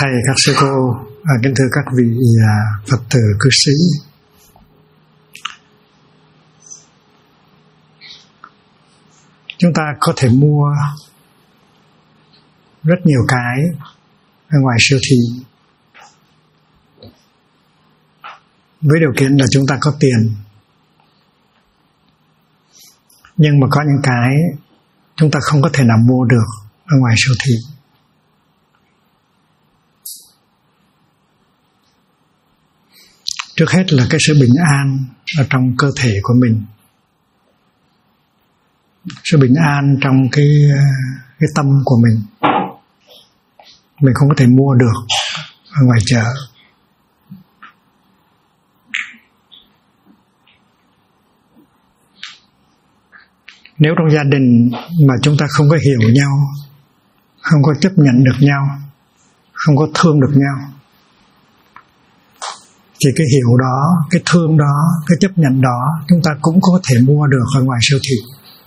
thầy, các sư cô, kính thưa các vị Phật tử cư sĩ. Chúng ta có thể mua rất nhiều cái ở ngoài siêu thị với điều kiện là chúng ta có tiền. Nhưng mà có những cái chúng ta không có thể nào mua được ở ngoài siêu thị. Trước hết là cái sự bình an ở trong cơ thể của mình, sự bình an trong cái tâm của mình không có thể mua được ở ngoài chợ. Nếu trong gia đình mà chúng ta không có hiểu nhau, không có chấp nhận được nhau, không có thương được nhau, thì cái hiểu đó, cái thương đó, cái chấp nhận đó chúng ta cũng có thể mua được ở ngoài siêu thị.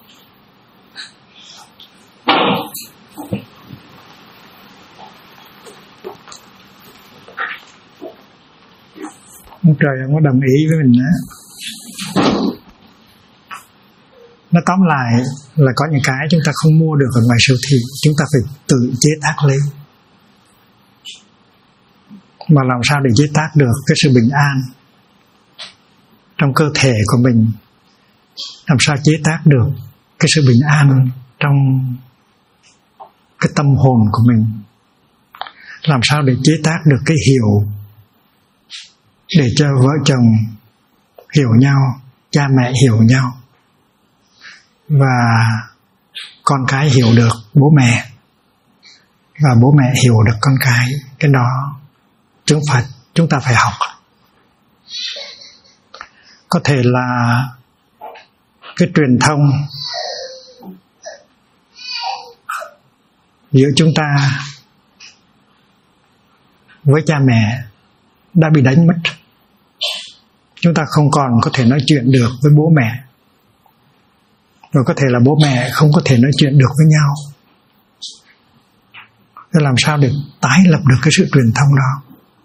Ông trời không có đồng ý với mình nữa. Nó tóm lại là có những cái chúng ta không mua được ở ngoài siêu thị, chúng ta phải tự chế tác lên. Mà làm sao để chế tác được cái sự bình an trong cơ thể của mình, làm sao chế tác được cái sự bình an trong cái tâm hồn của mình, làm sao để chế tác được cái hiểu để cho vợ chồng hiểu nhau, cha mẹ hiểu nhau và con cái hiểu được bố mẹ và bố mẹ hiểu được con cái. Cái đó chúng ta phải học. Có thể là cái truyền thông giữa chúng ta với cha mẹ đã bị đánh mất. Chúng ta không còn có thể nói chuyện được với bố mẹ, rồi có thể là bố mẹ không có thể nói chuyện được với nhau. Thế làm sao để tái lập được cái sự truyền thông đó?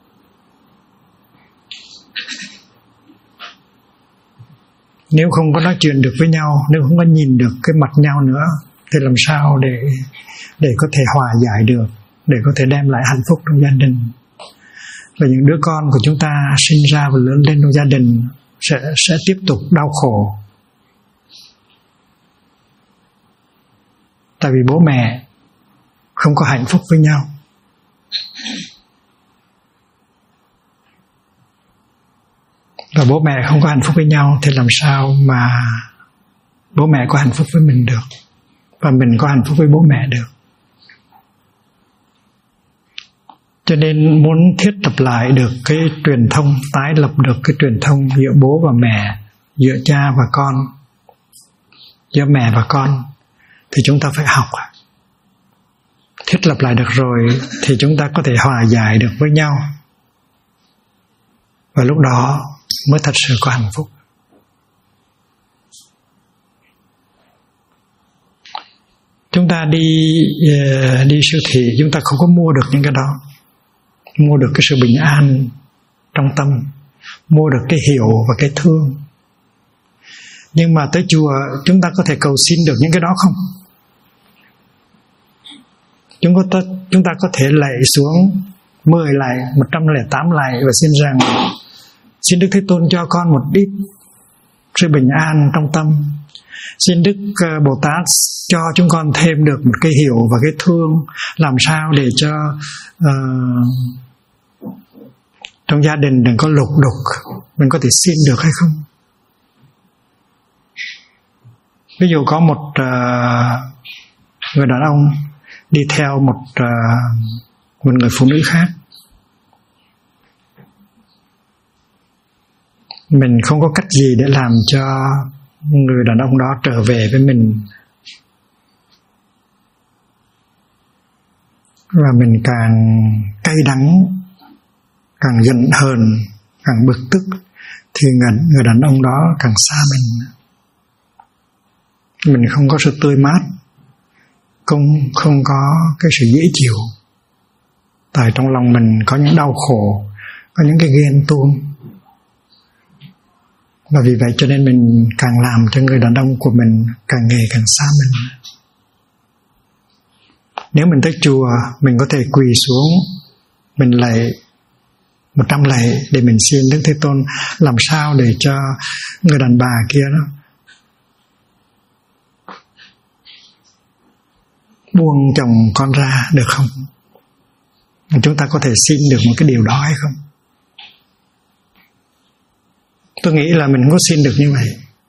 Nếu không có nói chuyện được với nhau, nếu không có nhìn được cái mặt nhau nữa, thì làm sao để có thể hòa giải được, để có thể đem lại hạnh phúc trong gia đình? Và những đứa con của chúng ta sinh ra và lớn lên trong gia đình sẽ tiếp tục đau khổ. Tại vì bố mẹ không có hạnh phúc với nhau. Và bố mẹ không có hạnh phúc với nhau thì làm sao mà bố mẹ có hạnh phúc với mình được, và mình có hạnh phúc với bố mẹ được. Cho nên muốn thiết lập lại được cái truyền thông, tái lập được cái truyền thông giữa bố và mẹ, giữa cha và con, giữa mẹ và con, thì chúng ta phải học. Thiết lập lại được rồi thì chúng ta có thể hòa giải được với nhau, và lúc đó mới thật sự có hạnh phúc. Chúng ta đi siêu thị, chúng ta không có mua được những cái đó, mua được cái sự bình an trong tâm, mua được cái hiểu và cái thương. Nhưng mà tới chùa chúng ta có thể cầu xin được những cái đó không? Chúng ta có thể lạy xuống 10 lạy, 108 lạy và xin rằng xin Đức Thế Tôn cho con một ít sự bình an trong tâm. Xin Đức Bồ Tát cho chúng con thêm được một cái hiểu và cái thương, làm sao để cho trong gia đình đừng có lục đục. Mình có thể xin được hay không? Ví dụ có một người đàn ông đi theo một người phụ nữ khác. Mình không có cách gì để làm cho người đàn ông đó trở về với mình, và mình càng cay đắng, càng giận hờn, càng bực tức, thì người đàn ông đó càng xa mình. Mình không có sự tươi mát, không có cái sự dễ chịu. Tại trong lòng mình có những đau khổ, có những cái ghen tuông. Và vì vậy cho nên mình càng làm cho người đàn ông của mình càng ngày càng xa mình. Nếu mình tới chùa, mình có thể quỳ xuống, mình lạy 100 lạy để mình xin Đức Thế Tôn làm sao để cho người đàn bà kia đó buông chồng con ra được không? Chúng ta có thể xin được một cái điều đó hay không? Tôi nghĩ là mình không có xin được như vậy.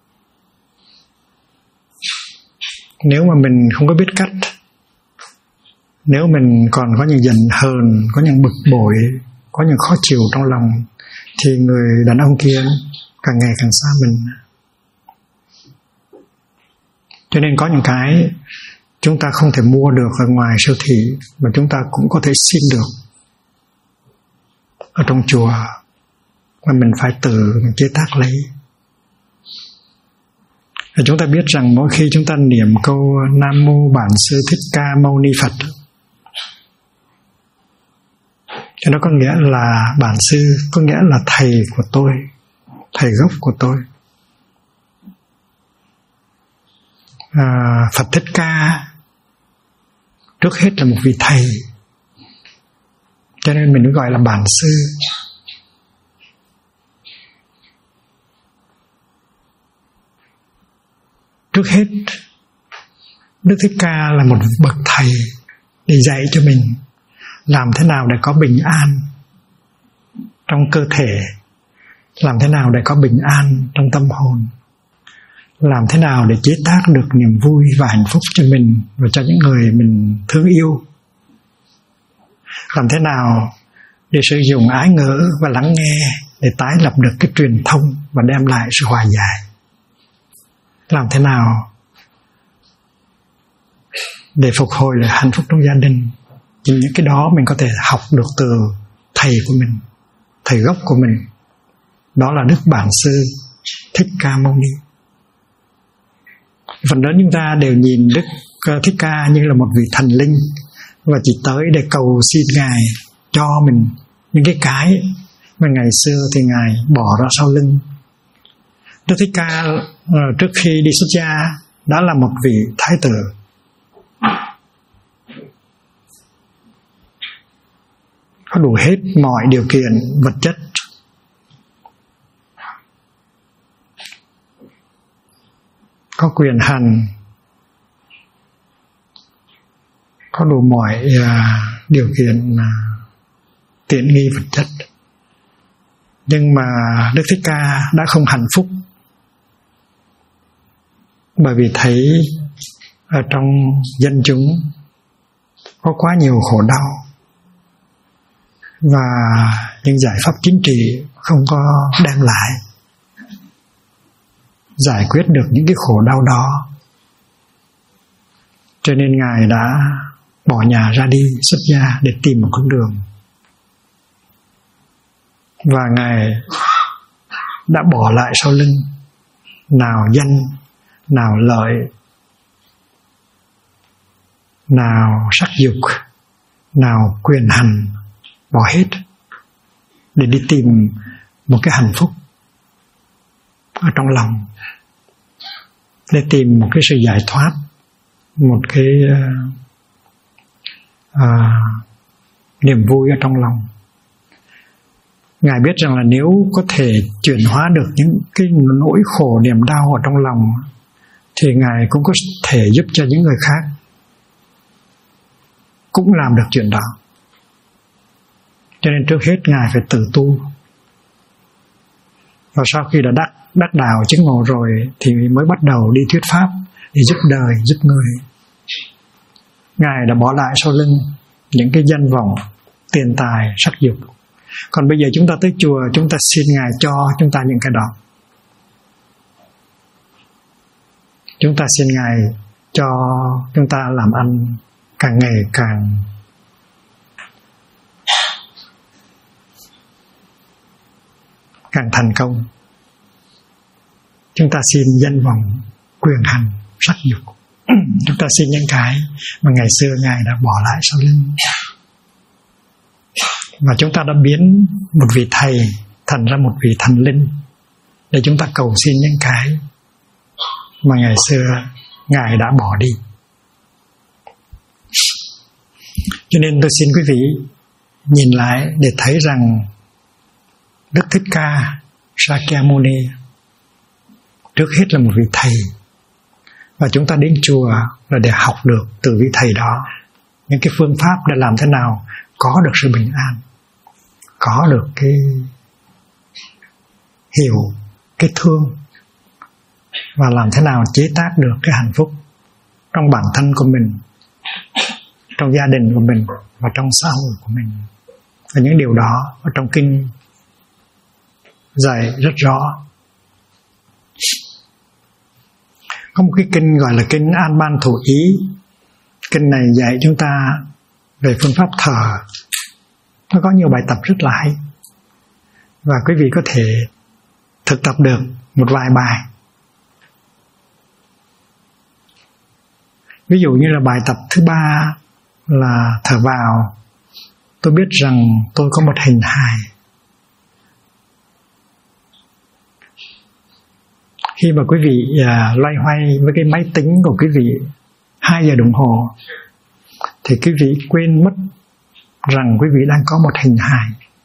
Nếu mà mình không có biết cách, nếu mình còn có những giận hờn, có những bực bội, có những khó chịu trong lòng, thì người đàn ông kia càng ngày càng xa mình. Cho nên có những cái chúng ta không thể mua được ở ngoài siêu thị, mà chúng ta cũng có thể xin được ở trong chùa, mà mình phải tự mình chế tác lấy. Và chúng ta biết rằng mỗi khi chúng ta niệm câu Nam Mô Bản Sư Thích Ca Mâu Ni Phật, cho nó có nghĩa là bản sư, có nghĩa là thầy của tôi, thầy gốc của tôi. Phật Thích Ca trước hết là một vị thầy, cho nên mình mới gọi là bản sư. Trước hết Đức Thích Ca là một bậc thầy để dạy cho mình làm thế nào để có bình an trong cơ thể, làm thế nào để có bình an trong tâm hồn, làm thế nào để chế tác được niềm vui và hạnh phúc cho mình và cho những người mình thương yêu, làm thế nào để sử dụng ái ngữ và lắng nghe để tái lập được cái truyền thông và đem lại sự hòa giải, làm thế nào để phục hồi lại hạnh phúc trong gia đình. Chỉ những cái đó mình có thể học được từ thầy của mình, thầy gốc của mình, đó là Đức Bản Sư Thích Ca Mâu Ni. Phần lớn chúng ta đều nhìn Đức Thích Ca như là một vị thần linh, và chỉ tới để cầu xin Ngài cho mình những cái mà ngày xưa thì Ngài bỏ ra sau lưng. Đức Thích Ca trước khi đi xuất gia đã là một vị thái tử, có đủ hết mọi điều kiện vật chất, có quyền hành, có đủ mọi điều kiện tiện nghi vật chất. Nhưng mà Đức Thích Ca đã không hạnh phúc, bởi vì thấy ở trong dân chúng có quá nhiều khổ đau, và những giải pháp chính trị không có đem lại giải quyết được những cái khổ đau đó. Cho nên Ngài đã bỏ nhà ra đi xuất gia để tìm một con đường. Và Ngài đã bỏ lại sau lưng nào danh, nào lợi, nào sắc dục, nào quyền hành, bỏ hết để đi tìm một cái hạnh phúc ở trong lòng, để tìm một cái sự giải thoát, một cái niềm vui ở trong lòng. Ngài biết rằng là nếu có thể chuyển hóa được những cái nỗi khổ niềm đau ở trong lòng, thì Ngài cũng có thể giúp cho những người khác cũng làm được chuyện đó. Cho nên trước hết Ngài phải tự tu, và sau khi đã đắc đạo chứng ngộ rồi thì mới bắt đầu đi thuyết pháp để giúp đời, giúp người. Ngài đã bỏ lại sau lưng những cái danh vọng, tiền tài, sắc dục. Còn bây giờ chúng ta tới chùa, chúng ta xin Ngài cho chúng ta những cái đó. Chúng ta xin Ngài cho chúng ta làm ăn càng ngày càng thành công. Chúng ta xin danh vọng, quyền hành, sắc dục. Chúng ta xin những cái mà ngày xưa Ngài đã bỏ lại sau lưng. Và chúng ta đã biến một vị thầy thành ra một vị thần linh để chúng ta cầu xin những cái mà ngày xưa Ngài đã bỏ đi. Cho nên tôi xin quý vị nhìn lại để thấy rằng Đức Thích Ca Sakyamuni trước hết là một vị thầy, và chúng ta đến chùa là để học được từ vị thầy đó những cái phương pháp để làm thế nào có được sự bình an, có được cái hiểu, cái thương, và làm thế nào chế tác được cái hạnh phúc trong bản thân của mình, trong gia đình của mình và trong xã hội của mình. Và những điều đó ở trong kinh dạy rất rõ. Có một cái kinh gọi là kinh An Ban Thủ Ý. Kinh này dạy chúng ta về phương pháp thở. Nó có nhiều bài tập rất là hay, và quý vị có thể thực tập được một vài bài. Ví dụ như là bài tập thứ 3 là thở vào. Tôi biết rằng tôi có một hình hài. Khi mà quý vị loay hoay với cái máy tính của quý vị 2 giờ đồng hồ, thì quý vị quên mất rằng quý vị đang có một hình hài.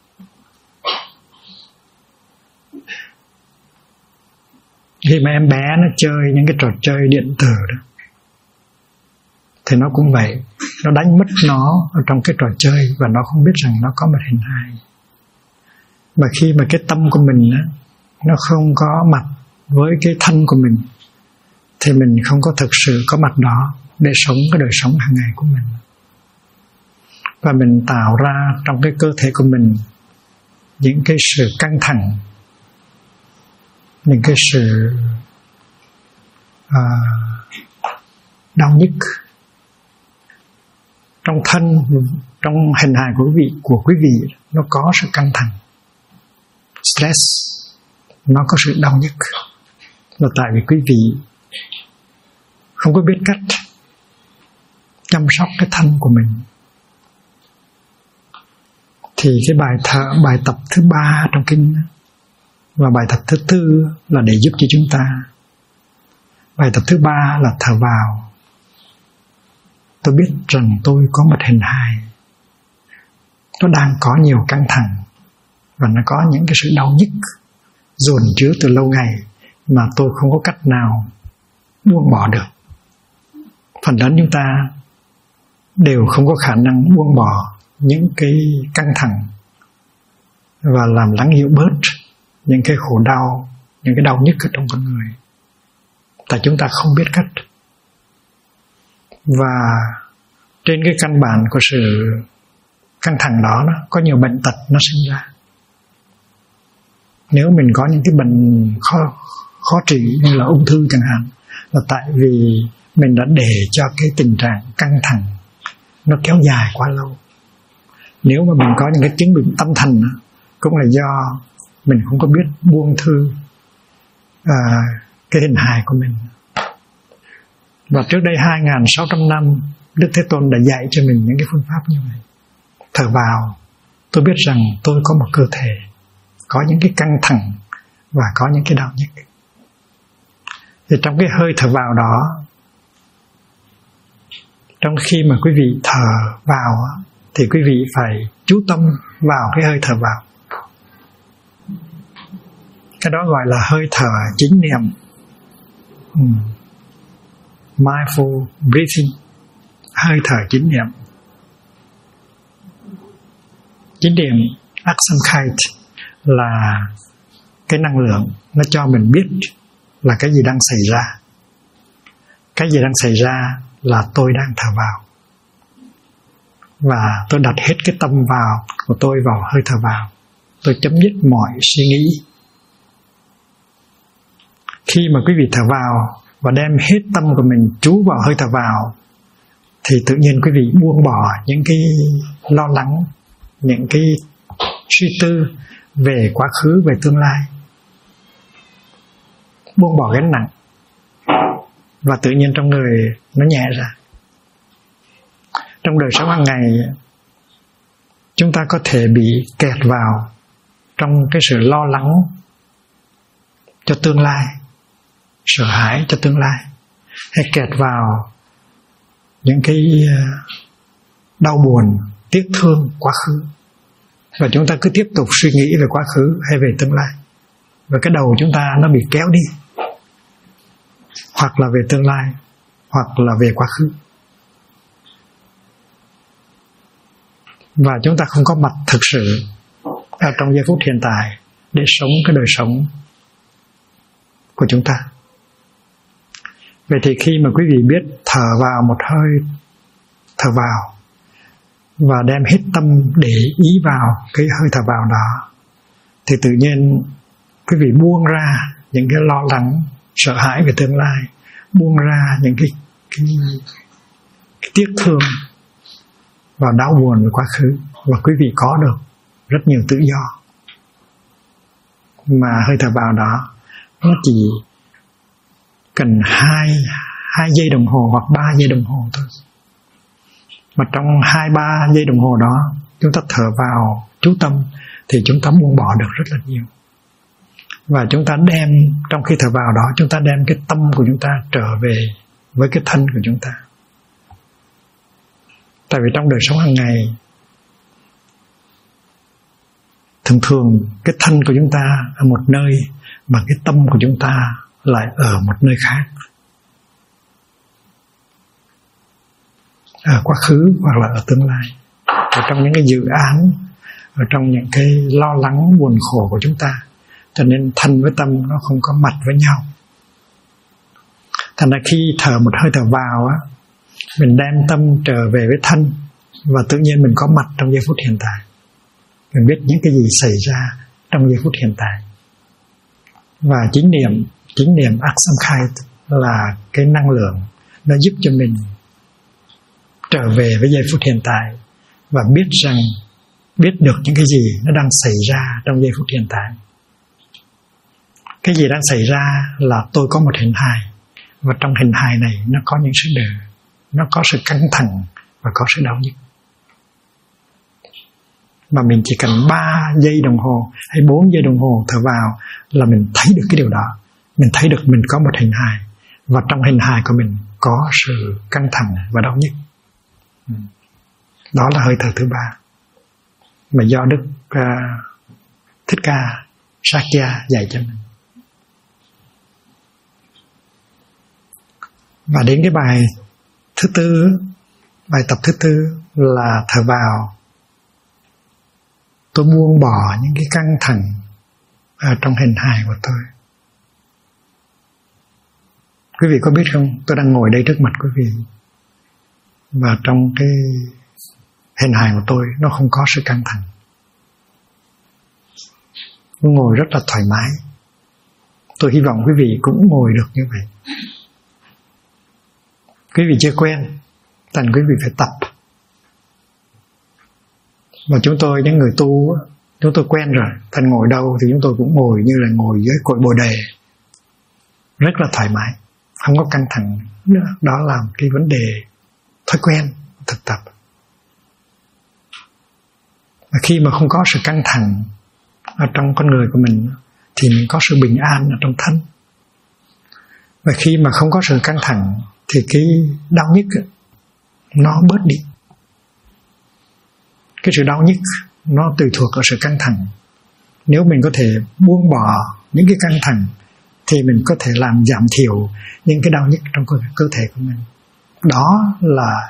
Khi mà em bé nó chơi những cái trò chơi điện tử đó, thì nó cũng vậy, nó đánh mất nó ở trong cái trò chơi và nó không biết rằng nó có một hình hài. Mà khi mà cái tâm của mình đó, nó không có mặt với cái thân của mình, thì mình không có thực sự có mặt đó để sống cái đời sống hàng ngày của mình. Và mình tạo ra trong cái cơ thể của mình những cái sự căng thẳng, những cái sự đau nhức trong thân, trong hình hài của quý vị nó có sự căng thẳng, stress, nó có sự đau nhức, là tại vì quý vị không có biết cách chăm sóc cái thân của mình. Thì cái bài tập thứ 3 trong kinh và bài tập thứ 4 là để giúp cho chúng ta. Bài tập thứ 3 là thở vào. Tôi biết rằng tôi có một hình hài, nó đang có nhiều căng thẳng và nó có những cái sự đau nhức dồn chứa từ lâu ngày mà tôi không có cách nào buông bỏ được. Phần lớn chúng ta đều không có khả năng buông bỏ những cái căng thẳng và làm lắng dịu bớt những cái khổ đau, những cái đau nhức ở trong con người, tại chúng ta không biết cách. Và trên cái căn bản của sự căng thẳng đó, có nhiều bệnh tật nó sinh ra. Nếu mình có những cái bệnh khó trị như là ung thư chẳng hạn, là tại vì mình đã để cho cái tình trạng căng thẳng nó kéo dài quá lâu. Nếu mà mình có những cái chứng bệnh tâm thần, cũng là do mình không có biết buông thư cái hình hài của mình. Và trước đây 2.600 năm, Đức Thế Tôn đã dạy cho mình những cái phương pháp như vậy. Thở vào, tôi biết rằng tôi có một cơ thể, có những cái căng thẳng và có những cái đau nhức. Thì trong cái hơi thở vào đó, trong khi mà quý vị thở vào, thì quý vị phải chú tâm vào cái hơi thở vào. Cái đó gọi là hơi thở chính niệm, mindful breathing, hơi thở chính niệm. Chính niệm Akshamkite là cái năng lượng nó cho mình biết là cái gì đang xảy ra. Cái gì đang xảy ra là tôi đang thở vào, và tôi đặt hết cái tâm vào của tôi vào hơi thở vào. Tôi chấm dứt mọi suy nghĩ. Khi mà quý vị thở vào và đem hết tâm của mình chú vào hơi thở vào, thì tự nhiên quý vị buông bỏ những cái lo lắng, những cái suy tư về quá khứ, về tương lai, buông bỏ gánh nặng, và tự nhiên trong người nó nhẹ ra. Trong đời sống hàng ngày, chúng ta có thể bị kẹt vào trong cái sự lo lắng cho tương lai, sợ hãi cho tương lai, hay kẹt vào những cái đau buồn, tiếc thương quá khứ. Và chúng ta cứ tiếp tục suy nghĩ về quá khứ hay về tương lai, và cái đầu chúng ta nó bị kéo đi, hoặc là về tương lai, hoặc là về quá khứ. Và chúng ta không có mặt thực sự ở trong giây phút hiện tại để sống cái đời sống của chúng ta. Vậy thì khi mà quý vị biết thở vào một hơi, thở vào và đem hết tâm để ý vào cái hơi thở vào đó, thì tự nhiên quý vị buông ra những cái lo lắng, sợ hãi về tương lai, buông ra những cái tiếc thương và đau buồn về quá khứ, và quý vị có được rất nhiều tự do. Mà hơi thở vào đó nó chỉ cần 2 giây đồng hồ hoặc 3 giây đồng hồ thôi. Mà trong 2-3 giây đồng hồ đó chúng ta thở vào chú tâm thì chúng ta buông bỏ được rất là nhiều. Và chúng ta đem, trong khi thở vào đó, chúng ta đem cái tâm của chúng ta trở về với cái thân của chúng ta. Tại vì trong đời sống hàng ngày, thường thường cái thân của chúng ta ở một nơi, mà cái tâm của chúng ta lại ở một nơi khác, ở quá khứ hoặc là ở tương lai, ở trong những cái dự án, ở trong những cái lo lắng buồn khổ của chúng ta. Cho nên thân với tâm nó không có mặt với nhau. Thành ra khi thở một hơi thở vào á, mình đem tâm trở về với thân, và tự nhiên mình có mặt trong giây phút hiện tại. Mình biết những cái gì xảy ra trong giây phút hiện tại. Và chính niệm Asamkhai là cái năng lượng nó giúp cho mình trở về với giây phút hiện tại, và biết được những cái gì nó đang xảy ra trong giây phút hiện tại. Cái gì đang xảy ra là tôi có một hình hài, và trong hình hài này nó có những sự đời, nó có sự căng thẳng và có sự đau nhức. Mà mình chỉ cần 3 giây đồng hồ hay 4 giây đồng hồ thở vào là mình thấy được cái điều đó. Mình thấy được mình có một hình hài, và trong hình hài của mình có sự căng thẳng và đau nhức. Đó là hơi thở thứ 3 mà do Đức Thích Ca Sakya dạy cho mình. Và đến cái bài thứ 4, bài tập thứ 4 là thở vào. Tôi buông bỏ những cái căng thẳng ở trong hình hài của tôi. Quý vị có biết không, tôi đang ngồi đây trước mặt quý vị, và trong cái hình hài của tôi nó không có sự căng thẳng. Tôi ngồi rất là thoải mái. Tôi hy vọng quý vị cũng ngồi được như vậy. Quý vị chưa quen, thành quý vị phải tập. Mà chúng tôi, những người tu, chúng tôi quen rồi, thành ngồi đâu thì chúng tôi cũng ngồi như là ngồi dưới cội bồ đề, rất là thoải mái, không có căng thẳng nữa. Đó là cái vấn đề thói quen, thực tập. Và khi mà không có sự căng thẳng ở trong con người của mình thì mình có sự bình an ở trong thân. Và khi mà không có sự căng thẳng thì cái đau nhức nó bớt đi. Cái sự đau nhức nó tùy thuộc vào sự căng thẳng. Nếu mình có thể buông bỏ những cái căng thẳng thì mình có thể làm giảm thiểu những cái đau nhức trong cơ thể của mình. Đó là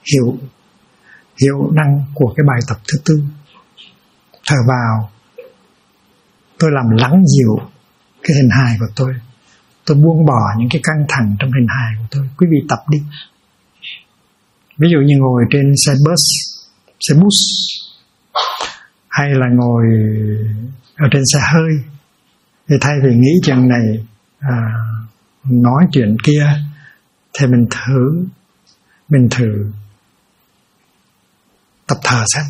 hiệu năng của cái bài tập thứ 4. Thở vào, tôi làm lắng dịu cái hình hài của tôi. Tôi buông bỏ những cái căng thẳng trong hình hài của tôi. Quý vị tập đi. Ví dụ như ngồi trên xe bus, hay là ngồi ở trên xe hơi, thì thay vì nghĩ chuyện này nói chuyện kia, thì mình thử tập thở xem.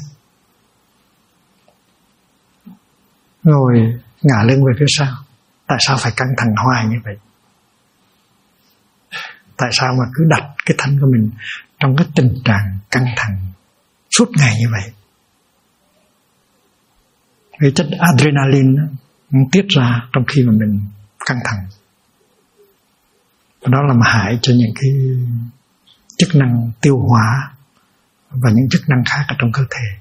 Ngồi ngả lưng về phía sau. Tại sao phải căng thẳng hoài như vậy? Tại sao mà cứ đặt cái thân của mình trong cái tình trạng căng thẳng suốt ngày như vậy? cái chất adrenaline tiết ra trong khi mà mình căng thẳng. Đó làm hại cho những cái chức năng tiêu hóa và những chức năng khác ở trong cơ thể.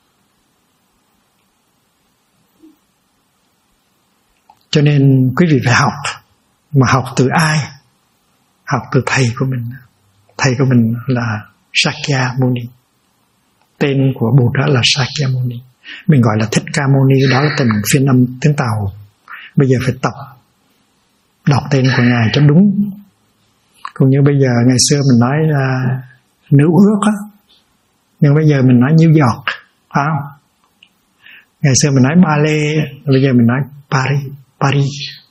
Cho nên quý vị phải học. Mà học từ ai? Học từ thầy của mình. Thầy của mình là Sakyamuni. Tên của Bụt đó là Sakyamuni. Mình gọi là Thích Ca Mâu Ni, đó là tên phiên âm tiếng Tàu. Bây giờ phải tập đọc tên của Ngài cho đúng. Cũng như bây giờ ngày xưa mình nói là Nữ Ước á, nhưng bây giờ mình nói New York, phải không? Ngày xưa mình nói Ba Lê, bây giờ mình nói Paris.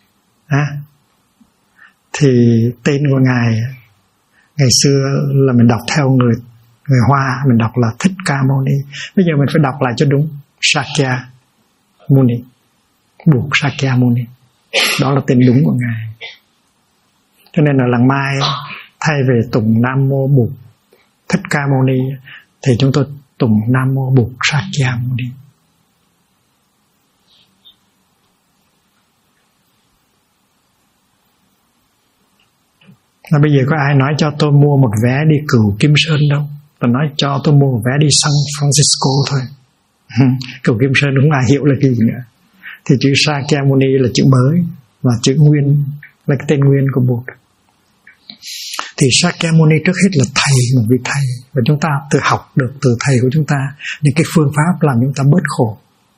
Thì tên của Ngài ngày xưa là mình đọc theo người Hoa, mình đọc là Thích Ca Mâu Ni. Bây giờ mình phải đọc lại cho đúng, Sakyamuni, Bụt Sakyamuni. Đó là tên đúng của Ngài. Cho nên là lần mai thay về tụng Nam Mô Bụt Thích Ca Mâu Ni thì chúng tôi tụng Nam Mô Bụt Sakyamuni. Bây giờ có ai nói cho tôi mua một vé đi Cửu Kim Sơn đâu. Tôi nói cho tôi mua một vé đi San Francisco thôi. Cửu Kim Sơn đúng là hiểu là cái gì nữa. Thì chữ Sakyamuni là chữ mới, và chữ nguyên là cái tên nguyên của Bụt. Thì Sakyamuni trước hết là thầy, một vị thầy. Và chúng ta tự học được từ thầy của chúng ta những cái phương pháp làm chúng ta bớt khổ.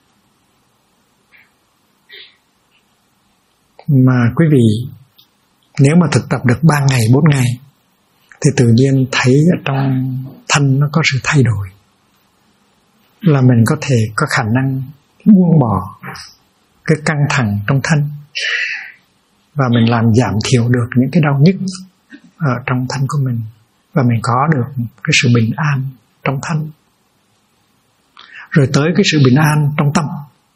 Mà quý vị nếu mà thực tập được 3 ngày, 4 ngày thì tự nhiên thấy ở trong thân nó có sự thay đổi. Là mình có thể có khả năng buông bỏ cái căng thẳng trong thân. Và mình làm giảm thiểu được những cái đau nhức ở trong thân của mình. Và mình có được cái sự bình an trong thân. Rồi tới cái sự bình an trong tâm.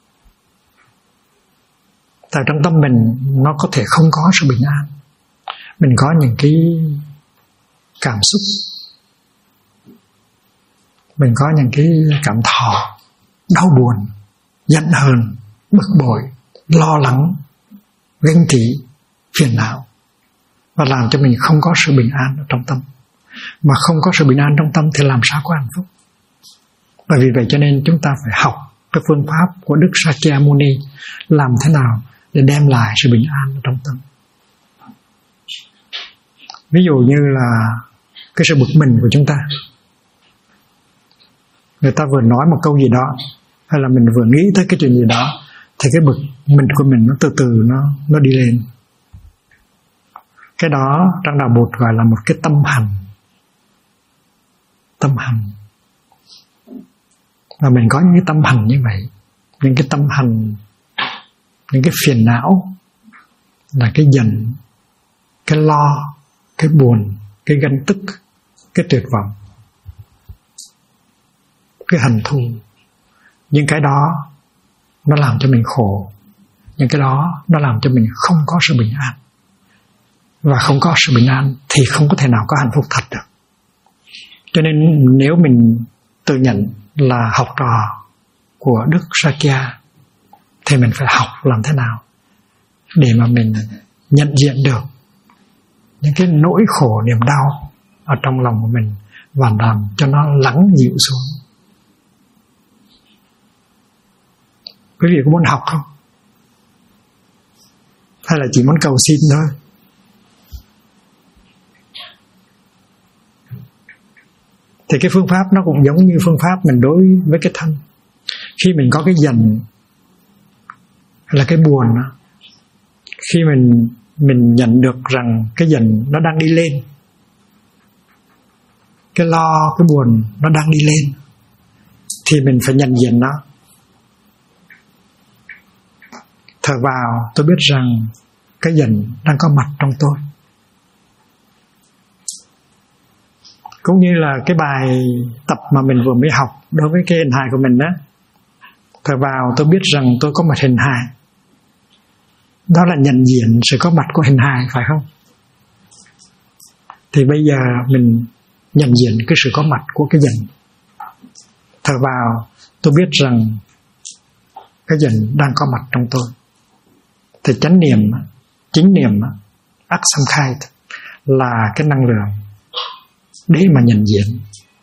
Tại trong tâm mình nó có thể không có sự bình an. Mình có những cái cảm xúc, mình có những cái cảm thọ đau buồn, giận hờn, bực bội, lo lắng, ganh tị, phiền não, và làm cho mình không có sự bình an ở trong tâm. Mà không có sự bình an trong tâm thì làm sao có hạnh phúc. Bởi vì vậy cho nên chúng ta phải học cái phương pháp của Đức Sakyamuni, làm thế nào để đem lại sự bình an ở trong tâm. Ví dụ như là cái sự bực mình của chúng ta. Người ta vừa nói một câu gì đó, hay là mình vừa nghĩ tới cái chuyện gì đó, thì cái bực mình của mình nó từ từ nó đi lên. Cái đó trong đạo Bụt gọi là một cái tâm hành. Tâm hành. Và mình có những cái tâm hành như vậy. Những cái tâm hành, những cái phiền não là cái giận, cái lo, cái buồn, cái ganh tức, cái tuyệt vọng, cái hận thù. Những cái đó nó làm cho mình khổ. Những cái đó nó làm cho mình không có sự bình an. Và không có sự bình an thì không có thể nào có hạnh phúc thật được. Cho nên nếu mình tự nhận là học trò của Đức Sakya thì mình phải học làm thế nào để mà mình nhận diện được những cái nỗi khổ niềm đau ở trong lòng của mình và làm cho nó lắng dịu xuống. Quý vị có muốn học không? Hay là chỉ muốn cầu xin thôi? Thì cái phương pháp nó cũng giống như phương pháp mình đối với cái thân. Khi mình có cái giận hay là cái buồn đó, khi mình nhận được rằng cái giận nó đang đi lên, cái lo, cái buồn nó đang đi lên, thì mình phải nhận diện nó. Thở vào, tôi biết rằng cái giận đang có mặt trong tôi. Cũng như là cái bài tập mà mình vừa mới học đối với cái hình hài của mình đó. Thở vào, tôi biết rằng tôi có một hình hài. Đó là nhận diện sự có mặt của hình hài, phải không? Thì bây giờ mình nhận diện cái sự có mặt của cái giận. Thở vào, tôi biết rằng cái gì đang có mặt trong tôi. Thì chánh niệm, chính niệm, Achtsamkeit là cái năng lượng để mà nhận diện.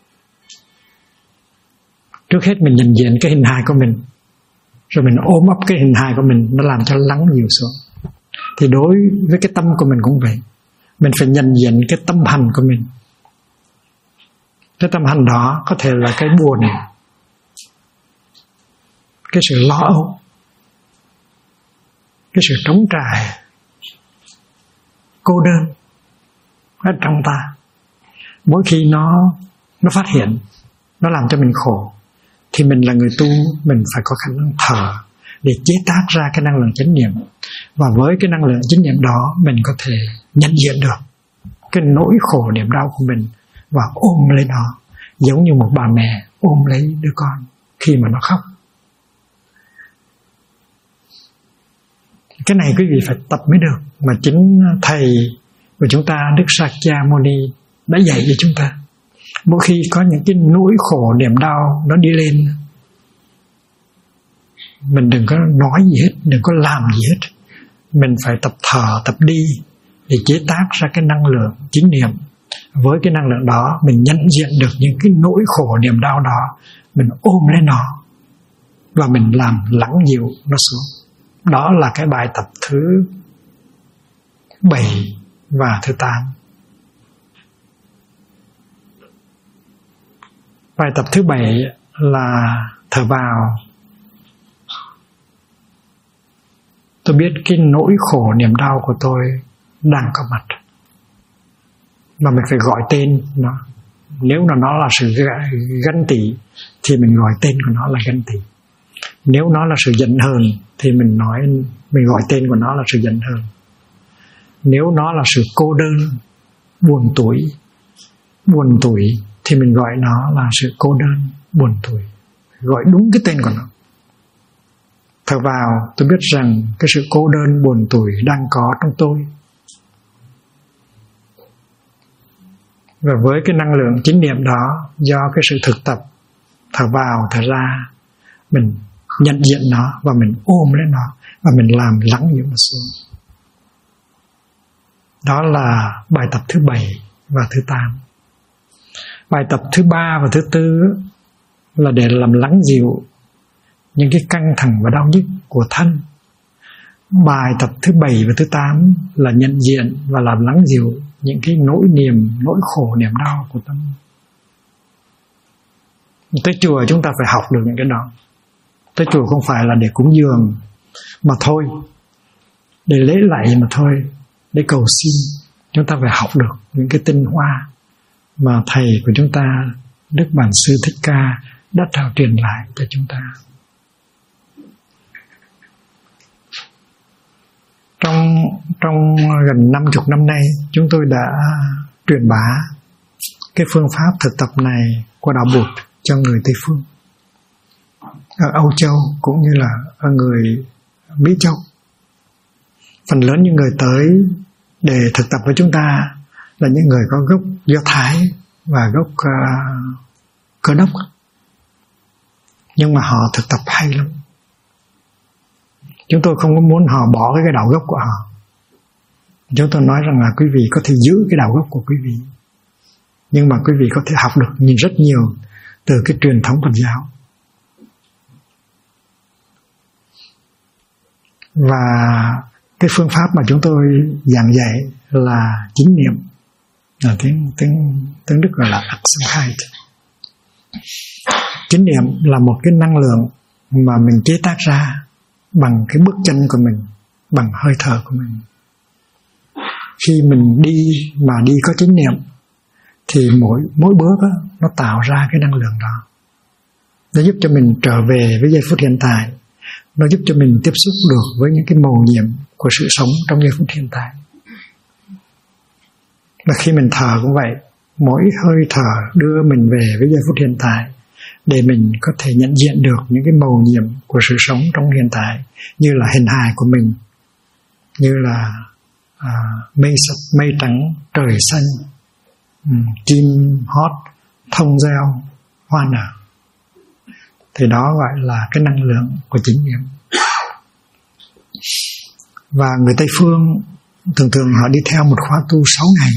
Trước hết mình nhận diện cái hình hài của mình, rồi mình ôm ấp cái hình hài của mình, nó làm cho lắng nhiều xuống. Thì đối với cái tâm của mình cũng vậy, mình phải nhận diện cái tâm hành của mình. Cái tâm hành đó có thể là cái buồn, cái sự lo âu, cái sự trống trải, cô đơn ở trong ta. Mỗi khi nó phát hiện, nó làm cho mình khổ, thì mình là người tu, mình phải có khả năng thở để chế tác ra cái năng lượng chánh niệm. Và với cái năng lượng chánh niệm đó, mình có thể nhận diện được cái nỗi khổ niềm đau của mình và ôm lấy nó, giống như một bà mẹ ôm lấy đứa con khi mà nó khóc. Cái này quý vị phải tập mới được, mà chính thầy của chúng ta Đức Sakyamuni đã dạy cho chúng ta. Mỗi khi có những cái nỗi khổ niềm đau nó đi lên, mình đừng có nói gì hết, đừng có làm gì hết. Mình phải tập thở, tập đi để chế tác ra cái năng lượng chính niệm. Với cái năng lượng đó, mình nhận diện được những cái nỗi khổ niềm đau đó, mình ôm lấy nó và mình làm lắng dịu nó xuống. Đó là cái bài tập thứ 7 và thứ 8. Bài tập thứ 7 là thở vào. Tôi biết cái nỗi khổ niềm đau của tôi đang có mặt, mà mình phải gọi tên nó. Nếu nó là sự ganh tị thì mình gọi tên của nó là ganh tị. Nếu nó là sự giận hờn thì mình gọi tên của nó là sự giận hờn. Nếu nó là sự cô đơn, buồn tủi thì mình gọi nó là sự cô đơn, buồn tủi. Gọi đúng cái tên của nó. Thở vào, tôi biết rằng cái sự cô đơn, buồn tủi đang có trong tôi. Và với cái năng lượng chính niệm đó, do cái sự thực tập thở vào, thở ra, mình nhận diện nó và mình ôm lấy nó và mình làm lắng dịu nó xuống. Đó là bài tập thứ 7 và thứ 8. Bài tập thứ 3 và thứ 4 là để làm lắng dịu những cái căng thẳng và đau nhức của thân. Bài tập thứ 7 và thứ 8 là nhận diện và làm lắng dịu những cái nỗi nỗi khổ niềm đau của tâm. Tới chùa chúng ta phải học được những cái đó. Tới chùa không phải là để cúng dường mà thôi, để lễ lạy mà thôi, để cầu xin. Chúng ta phải học được những cái tinh hoa mà thầy của chúng ta, Đức Bản Sư Thích Ca đã trao truyền lại cho chúng ta. Trong gần 50 năm nay, chúng tôi đã truyền bá cái phương pháp thực tập này của đạo Bụt cho người Tây phương, ở Âu Châu cũng như là ở người Mỹ Châu. Phần lớn những người tới để thực tập với chúng ta là những người có gốc Do Thái và gốc Cơ Đốc, nhưng mà họ thực tập hay lắm. Chúng tôi không có muốn họ bỏ cái đạo gốc của họ. Chúng tôi nói rằng là quý vị có thể giữ cái đạo gốc của quý vị, nhưng mà quý vị có thể học được rất nhiều từ cái truyền thống Phật giáo. Và cái phương pháp mà chúng tôi giảng dạy là chính niệm, là tiếng Đức gọi là Achtsamkeit. Chính niệm là một cái năng lượng mà mình chế tác ra bằng cái bước chân của mình, bằng hơi thở của mình. Khi mình đi có chính niệm thì mỗi bước đó, nó tạo ra cái năng lượng đó. Nó giúp cho mình trở về với giây phút hiện tại. Nó giúp cho mình tiếp xúc được với những cái mầu nhiệm của sự sống trong giây phút hiện tại. Và khi mình thở cũng vậy, mỗi hơi thở đưa mình về với giây phút hiện tại để mình có thể nhận diện được những cái mầu nhiệm của sự sống trong hiện tại, như là hình hài của mình, như là mây sạch, mây trắng, trời xanh, chim hót, thông reo, hoa nở. thì đó gọi là cái năng lượng của chánh niệm. Và người Tây Phương thường thường họ đi theo một khóa tu 6 ngày.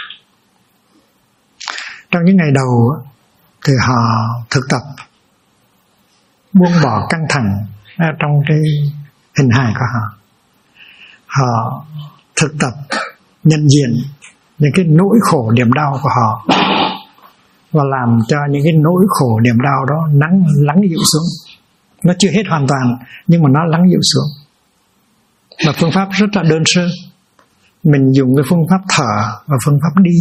Trong những ngày đầu thì họ thực tập buông bỏ căng thẳng trong cái hình hài của họ. Họ thực tập nhận diện những cái nỗi khổ niềm đau của họ và làm cho những cái nỗi khổ niềm đau đó lắng dịu xuống. Nó chưa hết hoàn toàn nhưng mà nó lắng dịu xuống. Và phương pháp rất là đơn sơ. Mình dùng cái phương pháp thở và phương pháp đi.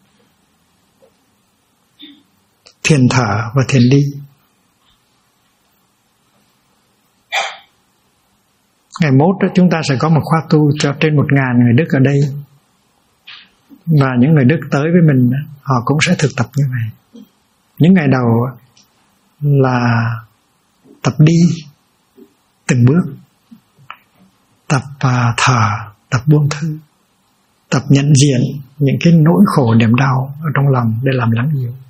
Thiền thở và thiền đi. Ngày mốt chúng ta sẽ có một khóa tu cho trên 1.000 người Đức ở đây. Và những người Đức tới với mình, họ cũng sẽ thực tập như vậy. Những ngày đầu là tập đi từng bước, tập thở, tập buông thư, tập nhận diện những cái nỗi khổ niềm đau ở trong lòng để làm lắng dịu.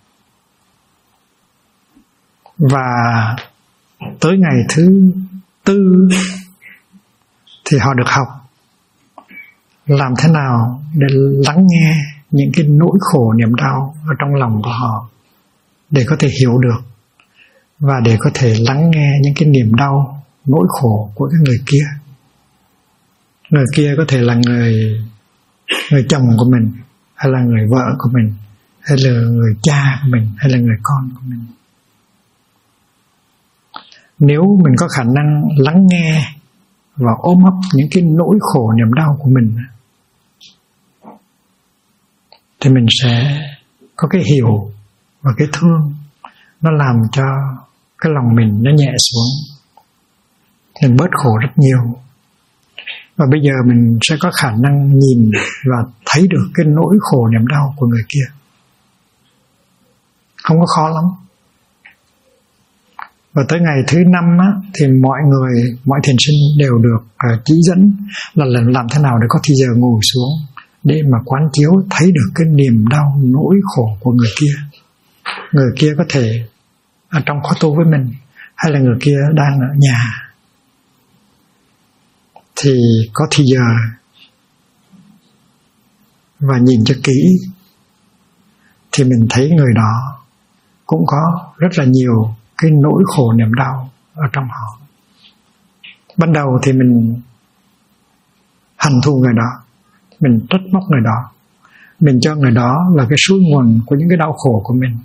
Và tới ngày thứ 4 thì họ được học làm thế nào để lắng nghe những cái nỗi khổ niềm đau ở trong lòng của họ, để có thể hiểu được và để có thể lắng nghe những cái niềm đau, nỗi khổ của cái người kia. Người kia có thể là người chồng của mình, hay là người vợ của mình, hay là người cha của mình, hay là người con của mình. Nếu mình có khả năng lắng nghe và ôm ấp những cái nỗi khổ niềm đau của mình, thì mình sẽ có cái hiểu và cái thương. Nó làm cho cái lòng mình nó nhẹ xuống, mình bớt khổ rất nhiều. Và bây giờ mình sẽ có khả năng nhìn và thấy được cái nỗi khổ niềm đau của người kia. Không có khó lắm. Và tới ngày thứ 5 thì mọi thiền sinh đều được chỉ dẫn là làm thế nào để có thì giờ ngồi xuống để mà quán chiếu thấy được cái niềm đau, nỗi khổ của người kia. Người kia có thể ở trong khóa tu với mình, hay là người kia đang ở nhà. Thì có thì giờ và nhìn cho kỹ thì mình thấy người đó cũng có rất là nhiều cái nỗi khổ niềm đau ở trong họ. Ban đầu thì mình hằn thù người đó, mình trách móc người đó, mình cho người đó là cái suối nguồn của những cái đau khổ của mình.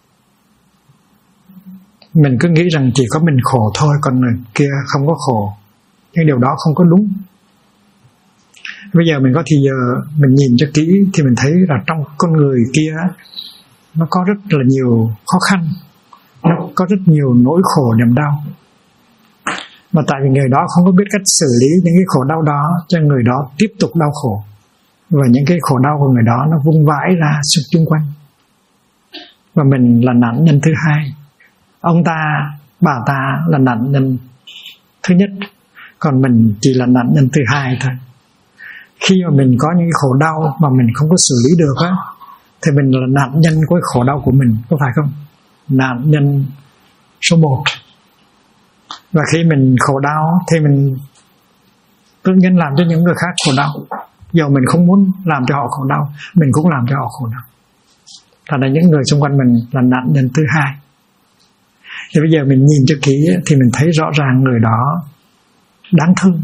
Mình cứ nghĩ rằng chỉ có mình khổ thôi, còn người kia không có khổ. Nhưng điều đó không có đúng. Bây giờ mình có thì giờ mình nhìn cho kỹ thì mình thấy là trong con người kia nó có rất là nhiều khó khăn, nó có rất nhiều nỗi khổ niềm đau. Mà tại vì người đó không có biết cách xử lý những cái khổ đau đó, cho người đó tiếp tục đau khổ. Và những cái khổ đau của người đó nó vung vãi ra xung quanh. Và mình là nạn nhân thứ hai. Ông ta, bà ta là nạn nhân thứ nhất, còn mình chỉ là nạn nhân thứ hai thôi. Khi mà mình có những khổ đau mà mình không có xử lý được á, thì mình là nạn nhân của khổ đau của mình, có phải không? Nạn nhân số 1. Và khi mình khổ đau thì mình tự nhiên làm cho những người khác khổ đau. Dù mình không muốn làm cho họ khổ đau, mình cũng làm cho họ khổ đau. Thành ra những người xung quanh mình là nạn nhân thứ hai. Thì bây giờ mình nhìn cho kỹ thì mình thấy rõ ràng người đó đáng thương.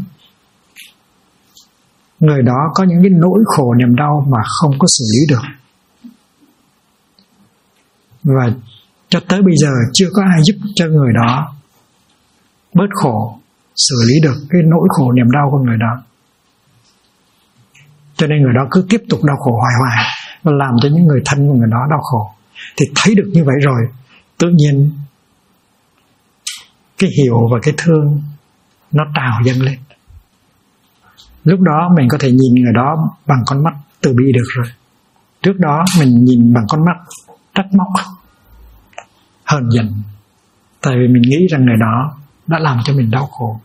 Người đó có những cái nỗi khổ niềm đau mà không có xử lý được. Và cho tới bây giờ chưa có ai giúp cho người đó bớt khổ, xử lý được cái nỗi khổ niềm đau của người đó. Cho nên người đó cứ tiếp tục đau khổ hoài hoài và làm cho những người thân của người đó đau khổ. Thì thấy được như vậy rồi, tự nhiên cái hiểu và cái thương nó trào dâng lên. Lúc đó mình có thể nhìn người đó bằng con mắt từ bi được rồi. Trước đó mình nhìn bằng con mắt trách móc, hờn giận, tại vì mình nghĩ rằng người đó đã làm cho mình đau khổ.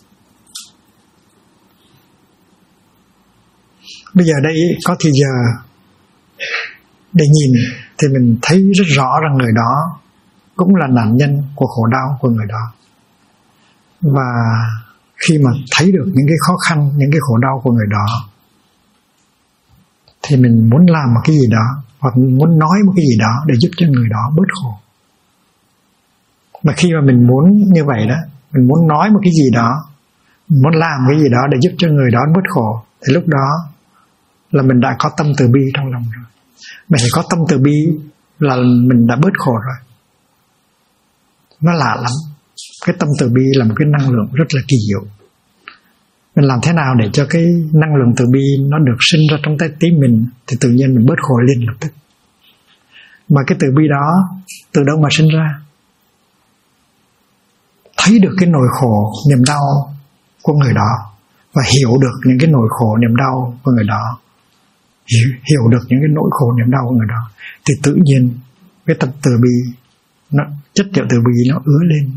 Bây giờ đây có thì giờ để nhìn thì mình thấy rất rõ rằng người đó cũng là nạn nhân của khổ đau của người đó. Và khi mà thấy được những cái khó khăn, những cái khổ đau của người đó, thì mình muốn làm một cái gì đó, hoặc muốn nói một cái gì đó để giúp cho người đó bớt khổ. Mà khi mà mình muốn như vậy đó, mình muốn nói một cái gì đó, mình muốn làm cái gì đó để giúp cho người đó bớt khổ, thì lúc đó là mình đã có tâm từ bi trong lòng rồi. Mình phải có tâm từ bi là mình đã bớt khổ rồi. Nó lạ lắm. Cái tâm từ bi là một cái năng lượng rất là kỳ diệu. Mình làm thế nào để cho cái năng lượng từ bi nó được sinh ra trong trái tim mình, thì tự nhiên mình bớt khổ liền lập tức. Mà cái từ bi đó từ đâu mà sinh ra? Thấy được cái nỗi khổ, niềm đau của người đó, và hiểu được những cái nỗi khổ, niềm đau của người đó, hiểu được những cái nỗi khổ, niềm đau của người đó, thì tự nhiên cái tâm từ bi, chất liệu từ bi nó ứa lên.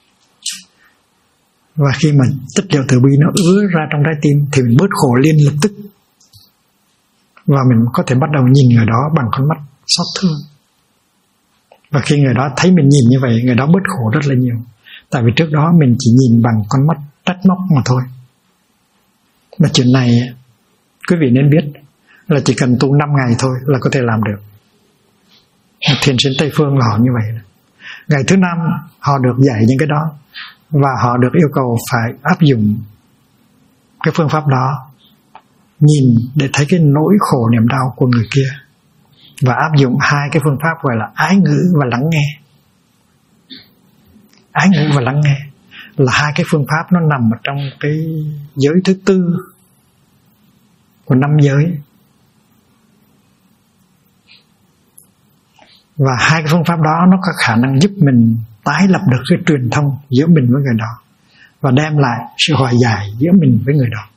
Và khi mà chất liệu từ bi nó ứa ra trong trái tim thì mình bớt khổ liền lập tức. Và mình có thể bắt đầu nhìn người đó bằng con mắt xót thương. Và khi người đó thấy mình nhìn như vậy, người đó bớt khổ rất là nhiều. Tại vì trước đó mình chỉ nhìn bằng con mắt trách móc mà thôi. Mà chuyện này quý vị nên biết là chỉ cần tu 5 ngày thôi là có thể làm được. Thiền sinh Tây Phương là họ như vậy. Ngày thứ 5 họ được dạy những cái đó, và họ được yêu cầu phải áp dụng cái phương pháp đó, nhìn để thấy cái nỗi khổ niềm đau của người kia, và áp dụng 2 cái phương pháp gọi là ái ngữ và lắng nghe. Ái ngữ và lắng nghe là 2 cái phương pháp nó nằm ở trong cái giới thứ 4 của 5 giới. Và 2 cái phương pháp đó nó có khả năng giúp mình tái lập được cái truyền thông giữa mình với người đó, và đem lại sự hòa giải giữa mình với người đó.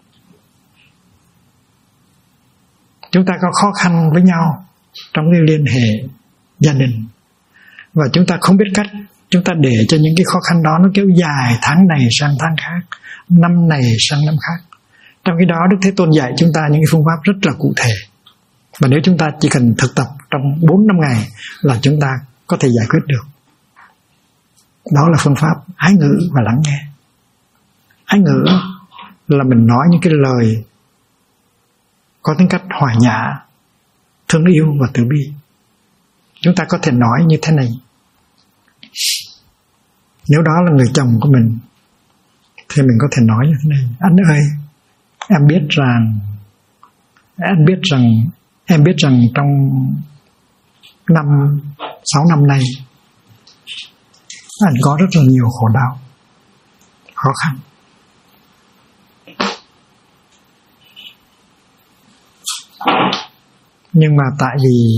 Chúng ta có khó khăn với nhau trong cái liên hệ gia đình, và chúng ta không biết cách, chúng ta để cho những cái khó khăn đó nó kéo dài tháng này sang tháng khác, năm này sang năm khác. Trong khi đó Đức Thế Tôn dạy chúng ta những cái phương pháp rất là cụ thể, và nếu chúng ta chỉ cần thực tập trong 4-5 ngày là chúng ta có thể giải quyết được. Đó là phương pháp ái ngữ và lắng nghe. Ái ngữ là mình nói những cái lời có tính cách hòa nhã, thương yêu và từ bi. Chúng ta có thể nói như thế này: nếu đó là người chồng của mình thì mình có thể nói như thế này: anh ơi, em biết rằng trong 6 năm nay anh có rất là nhiều khổ đau, khó khăn. Nhưng mà tại vì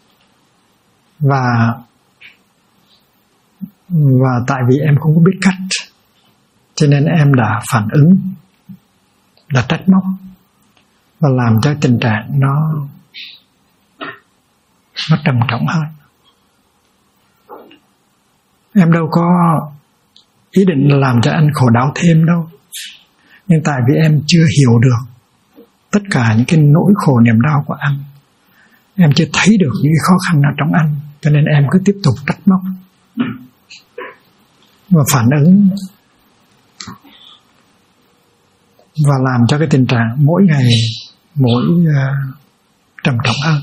tại vì em không có biết cách, cho nên em đã phản ứng, đã trách móc, và làm cho tình trạng nó trầm trọng hơn. Em đâu có ý định làm cho anh khổ đau thêm đâu, nhưng tại vì em chưa hiểu được tất cả những cái nỗi khổ niềm đau của anh, em chưa thấy được những cái khó khăn ở trong anh, cho nên em cứ tiếp tục trách móc và phản ứng, và làm cho cái tình trạng mỗi ngày mỗi trầm trọng hơn.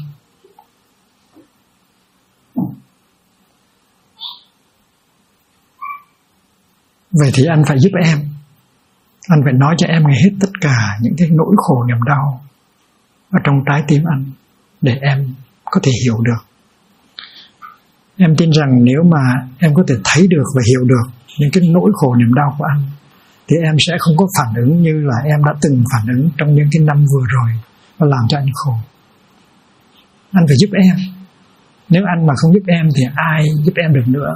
Vậy thì anh phải giúp em, anh phải nói cho em nghe hết tất cả những cái nỗi khổ niềm đau ở trong trái tim anh, để em có thể hiểu được. Em tin rằng nếu mà em có thể thấy được và hiểu được những cái nỗi khổ niềm đau của anh, thì em sẽ không có phản ứng như là em đã từng phản ứng trong những cái năm vừa rồi, và làm cho anh khổ. Anh phải giúp em. Nếu anh mà không giúp em thì ai giúp em được nữa?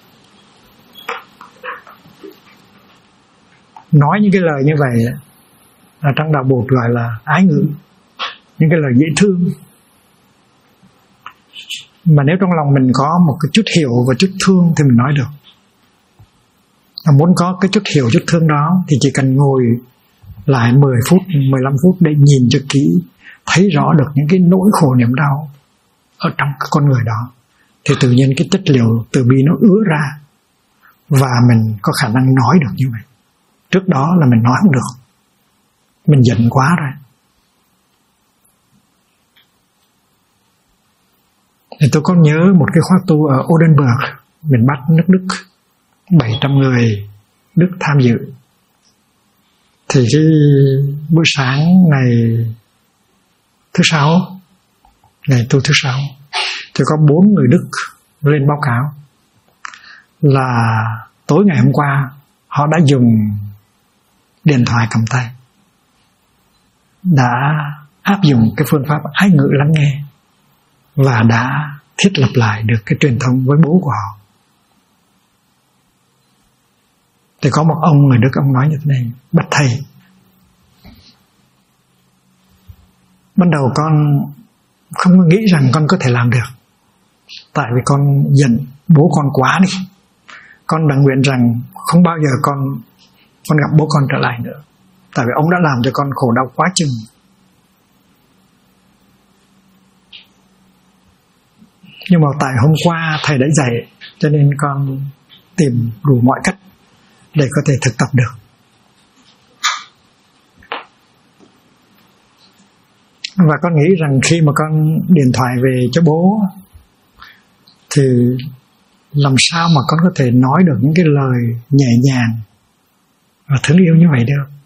Nói những cái lời như vậy là trong đạo Bụt gọi là ái ngữ, những cái lời dễ thương. Mà nếu trong lòng mình có một cái chút hiểu và chút thương thì mình nói được. Mà muốn có cái chút hiểu, chút thương đó thì chỉ cần ngồi lại 10 phút, 15 phút để nhìn cho kỹ, thấy rõ được những cái nỗi khổ niềm đau ở trong cái con người đó, thì tự nhiên cái chất liệu từ bi nó ứa ra và mình có khả năng nói được như vậy. Trước đó là mình nói không được, mình giận quá rồi. Thì tôi có nhớ một cái khóa tu ở Oldenburg, miền Bắc nước Đức, 700 người Đức tham dự. Thì cái buổi sáng ngày thứ Sáu, ngày tu thứ Sáu, thì có 4 người Đức lên báo cáo là tối ngày hôm qua họ đã dùng điện thoại cầm tay, đã áp dụng cái phương pháp ái ngữ lắng nghe và đã thiết lập lại được cái truyền thông với bố của họ. Thì có một ông người Đức, ông nói như thế này: bạch thầy, ban đầu con không có nghĩ rằng con có thể làm được, tại vì con giận bố con quá đi. Con đã nguyện rằng không bao giờ con gặp bố con trở lại nữa, tại vì ông đã làm cho con khổ đau quá chừng. Nhưng mà tại hôm qua thầy đã dạy, cho nên con tìm đủ mọi cách để có thể thực tập được. Và con nghĩ rằng khi mà con điện thoại về cho bố thì làm sao mà con có thể nói được những cái lời nhẹ nhàng và thương yêu như vậy được.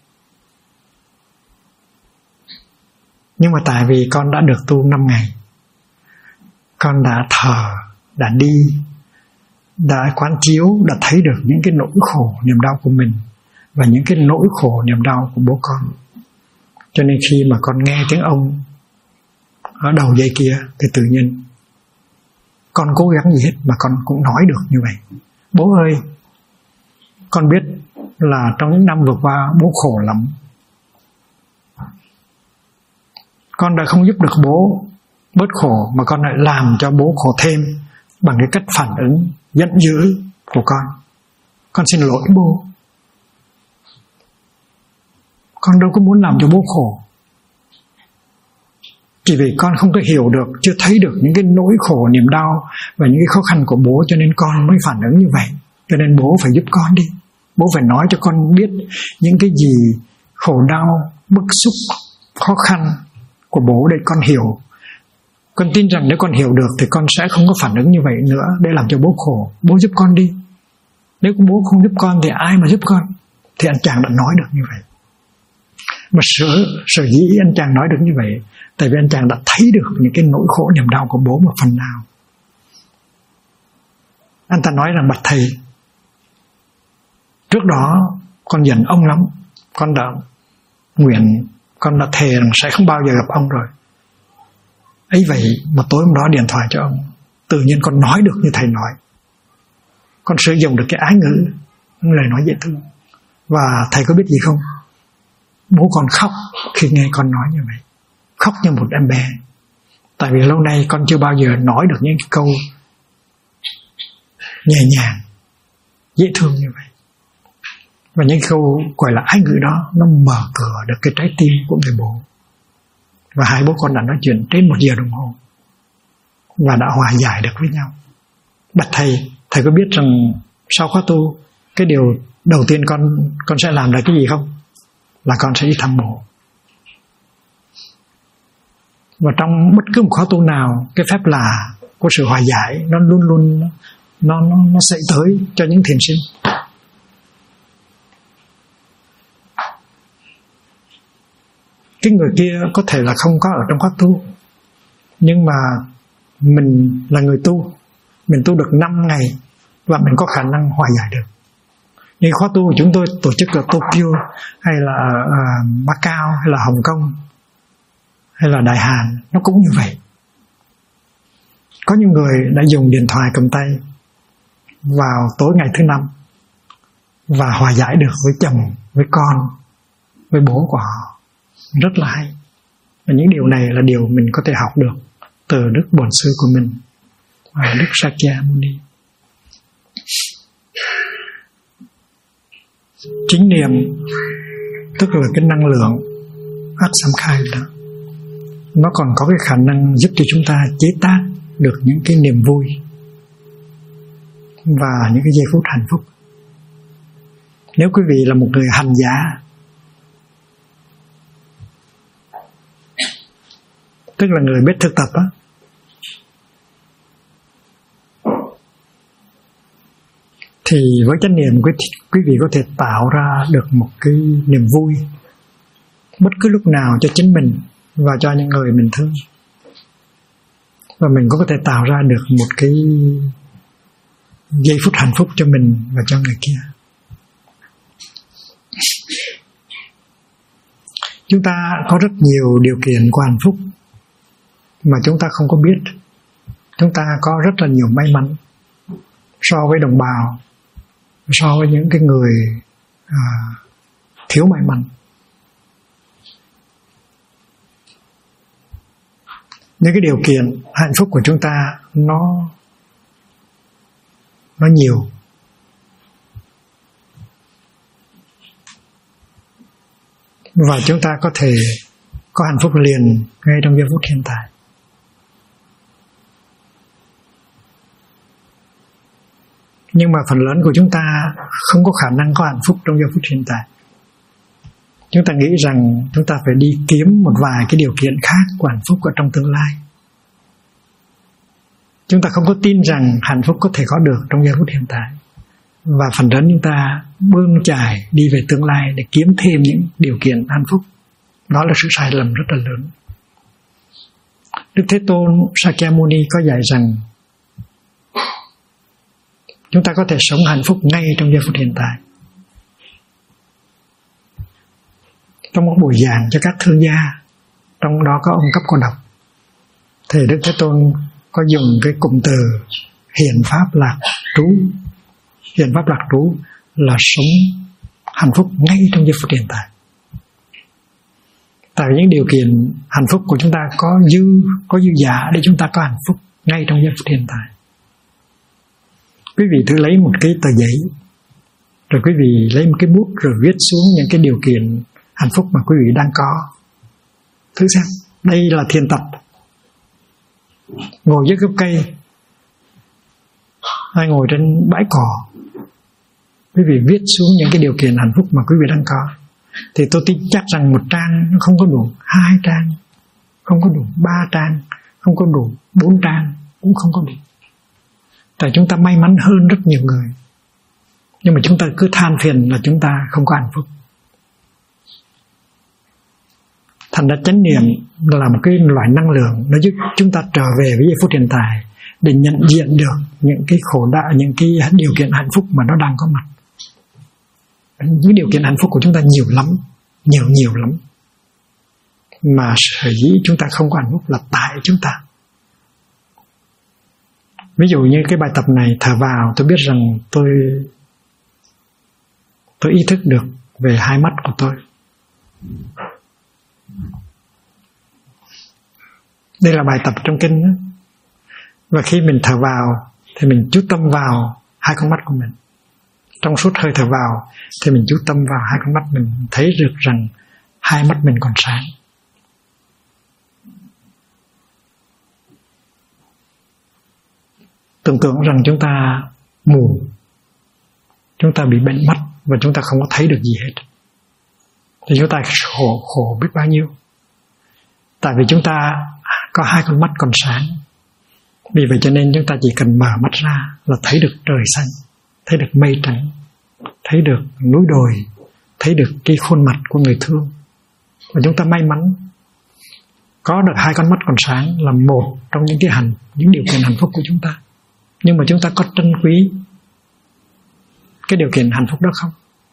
Nhưng mà tại vì con đã được tu 5 ngày, con đã thờ, đã đi, đã quán chiếu, đã thấy được những cái nỗi khổ niềm đau của mình và những cái nỗi khổ niềm đau của bố con. Cho nên khi mà con nghe tiếng ông ở đầu dây kia thì tự nhiên con cố gắng gì hết mà con cũng nói được như vậy. Bố ơi, con biết là trong những năm vừa qua bố khổ lắm. Con đã không giúp được bố bớt khổ mà con lại làm cho bố khổ thêm bằng cái cách phản ứng giận dữ của con. Con xin lỗi bố. Con đâu có muốn làm cho bố khổ. Chỉ vì con không có hiểu được, chưa thấy được những cái nỗi khổ, niềm đau và những cái khó khăn của bố, cho nên con mới phản ứng như vậy. Cho nên bố phải giúp con đi. Bố phải nói cho con biết những cái gì khổ đau, bức xúc, khó khăn của bố để con hiểu. Con tin rằng nếu con hiểu được thì con sẽ không có phản ứng như vậy nữa để làm cho bố khổ. Bố giúp con đi. Nếu bố không giúp con thì ai mà giúp con? Thì anh chàng đã nói được như vậy. Mà sở dĩ anh chàng nói được như vậy, tại vì anh chàng đã thấy được những cái nỗi khổ niềm đau của bố một phần nào. Anh ta nói rằng bạch thầy, trước đó con giận ông lắm, con đã nguyện, con đã thề rằng sẽ không bao giờ gặp ông rồi. Ấy vậy mà tối hôm đó điện thoại cho ông, tự nhiên con nói được như thầy nói. Con sử dụng được cái ái ngữ, lời nói dễ thương. Và thầy có biết gì không? Bố con khóc khi nghe con nói như vậy. Khóc như một em bé. Tại vì lâu nay con chưa bao giờ nói được những câu nhẹ nhàng, dễ thương như vậy. Và những câu gọi là ái ngữ đó, nó mở cửa được cái trái tim của người bố. Và hai bố con đã nói chuyện trên 1 giờ đồng hồ và đã hòa giải được với nhau. Bạch thầy, thầy có biết rằng sau khóa tu, cái điều đầu tiên con sẽ làm là cái gì không? Là con sẽ đi thăm bố. Và trong bất cứ một khóa tu nào, cái phép là của sự hòa giải nó luôn luôn nó xảy tới cho những thiền sinh. Cái người kia có thể là không có ở trong khóa tu, nhưng mà mình là người tu, mình tu được 5 ngày và mình có khả năng hòa giải được. Như khóa tu của chúng tôi tổ chức ở Tokyo hay là Macau hay là Hồng Kông hay là Đại Hàn, nó cũng như vậy. Có những người đã dùng điện thoại cầm tay vào tối ngày thứ 5 và hòa giải được với chồng, với con, với bố của họ. Rất là hay. Và những điều này là điều mình có thể học được từ Đức Bổn Sư của mình, Đức Sakyamuni. Chính niệm tức là cái năng lượng Atsamkhai đó, nó còn có cái khả năng giúp cho chúng ta chế tác được những cái niềm vui và những cái giây phút hạnh phúc. Nếu quý vị là một người hành giả, tức là người biết thực tập á, thì với chánh niệm quý vị có thể tạo ra được một cái niềm vui bất cứ lúc nào cho chính mình và cho những người mình thương. Và mình cũng có thể tạo ra được một cái giây phút hạnh phúc cho mình và cho người kia. Chúng ta có rất nhiều điều kiện của hạnh phúc mà chúng ta không có biết. Chúng ta có rất là nhiều may mắn so với đồng bào, so với những cái người thiếu may mắn. Những cái điều kiện hạnh phúc của chúng ta nó nhiều. Và chúng ta có thể có hạnh phúc liền ngay trong giây phút hiện tại. Nhưng mà phần lớn của chúng ta không có khả năng có hạnh phúc trong giây phút hiện tại. Chúng ta nghĩ rằng chúng ta phải đi kiếm một vài cái điều kiện khác của hạnh phúc ở trong tương lai. Chúng ta không có tin rằng hạnh phúc có thể có được trong giây phút hiện tại. Và phần lớn chúng ta bươn chải đi về tương lai để kiếm thêm những điều kiện hạnh phúc. Đó là sự sai lầm rất là lớn. Đức Thế Tôn Sakyamuni có dạy rằng chúng ta có thể sống hạnh phúc ngay trong giây phút hiện tại. Trong một buổi giảng cho các thương gia, trong đó có ông Cấp Cô Độc, thì Đức Thế Tôn có dùng cái cụm từ hiền pháp lạc trú. Hiền pháp lạc trú là sống hạnh phúc ngay trong giây phút hiện tại. Tại vì những điều kiện hạnh phúc của chúng ta có dư giả để chúng ta có hạnh phúc ngay trong giây phút hiện tại. Quý vị thử lấy một cái tờ giấy, rồi quý vị lấy một cái bút rồi viết xuống những cái điều kiện hạnh phúc mà quý vị đang có. Thử xem, đây là thiền tập. Ngồi dưới gốc cây, hay ngồi trên bãi cỏ, quý vị viết xuống những cái điều kiện hạnh phúc mà quý vị đang có. Thì tôi tin chắc rằng một trang nó không có đủ, 2 trang không có đủ, 3 trang không có đủ, 4 trang cũng không có đủ. Tại chúng ta may mắn hơn rất nhiều người, nhưng mà chúng ta cứ than phiền là chúng ta không có hạnh phúc. Thành ra chánh niệm là một cái loại năng lượng, nó giúp chúng ta trở về với giây phút hiện tại để nhận diện được những cái khổ đau, những cái điều kiện hạnh phúc mà nó đang có mặt. Những điều kiện hạnh phúc của chúng ta nhiều lắm, nhiều lắm. Mà sở dĩ chúng ta không có hạnh phúc là tại chúng ta. Ví dụ như cái bài tập này, thở vào, tôi biết rằng tôi ý thức được về hai mắt của tôi. Đây là bài tập trong kinh đó. Và khi mình thở vào thì mình chú tâm vào hai con mắt của mình. Trong suốt hơi thở vào thì mình chú tâm vào hai con mắt mình, thấy được rằng hai mắt mình còn sáng. Tưởng tượng rằng chúng ta mù, chúng ta bị bệnh mắt và chúng ta không có thấy được gì hết, thì chúng ta khổ biết bao nhiêu. Tại vì chúng ta có hai con mắt còn sáng. Vì vậy cho nên chúng ta chỉ cần mở mắt ra là thấy được trời xanh, thấy được mây trắng, thấy được núi đồi, thấy được cái khuôn mặt của người thương. Và chúng ta may mắn có được hai con mắt còn sáng là một trong những điều kiện hạnh phúc của chúng ta. Nhưng mà chúng ta có trân quý cái điều kiện hạnh phúc đó không?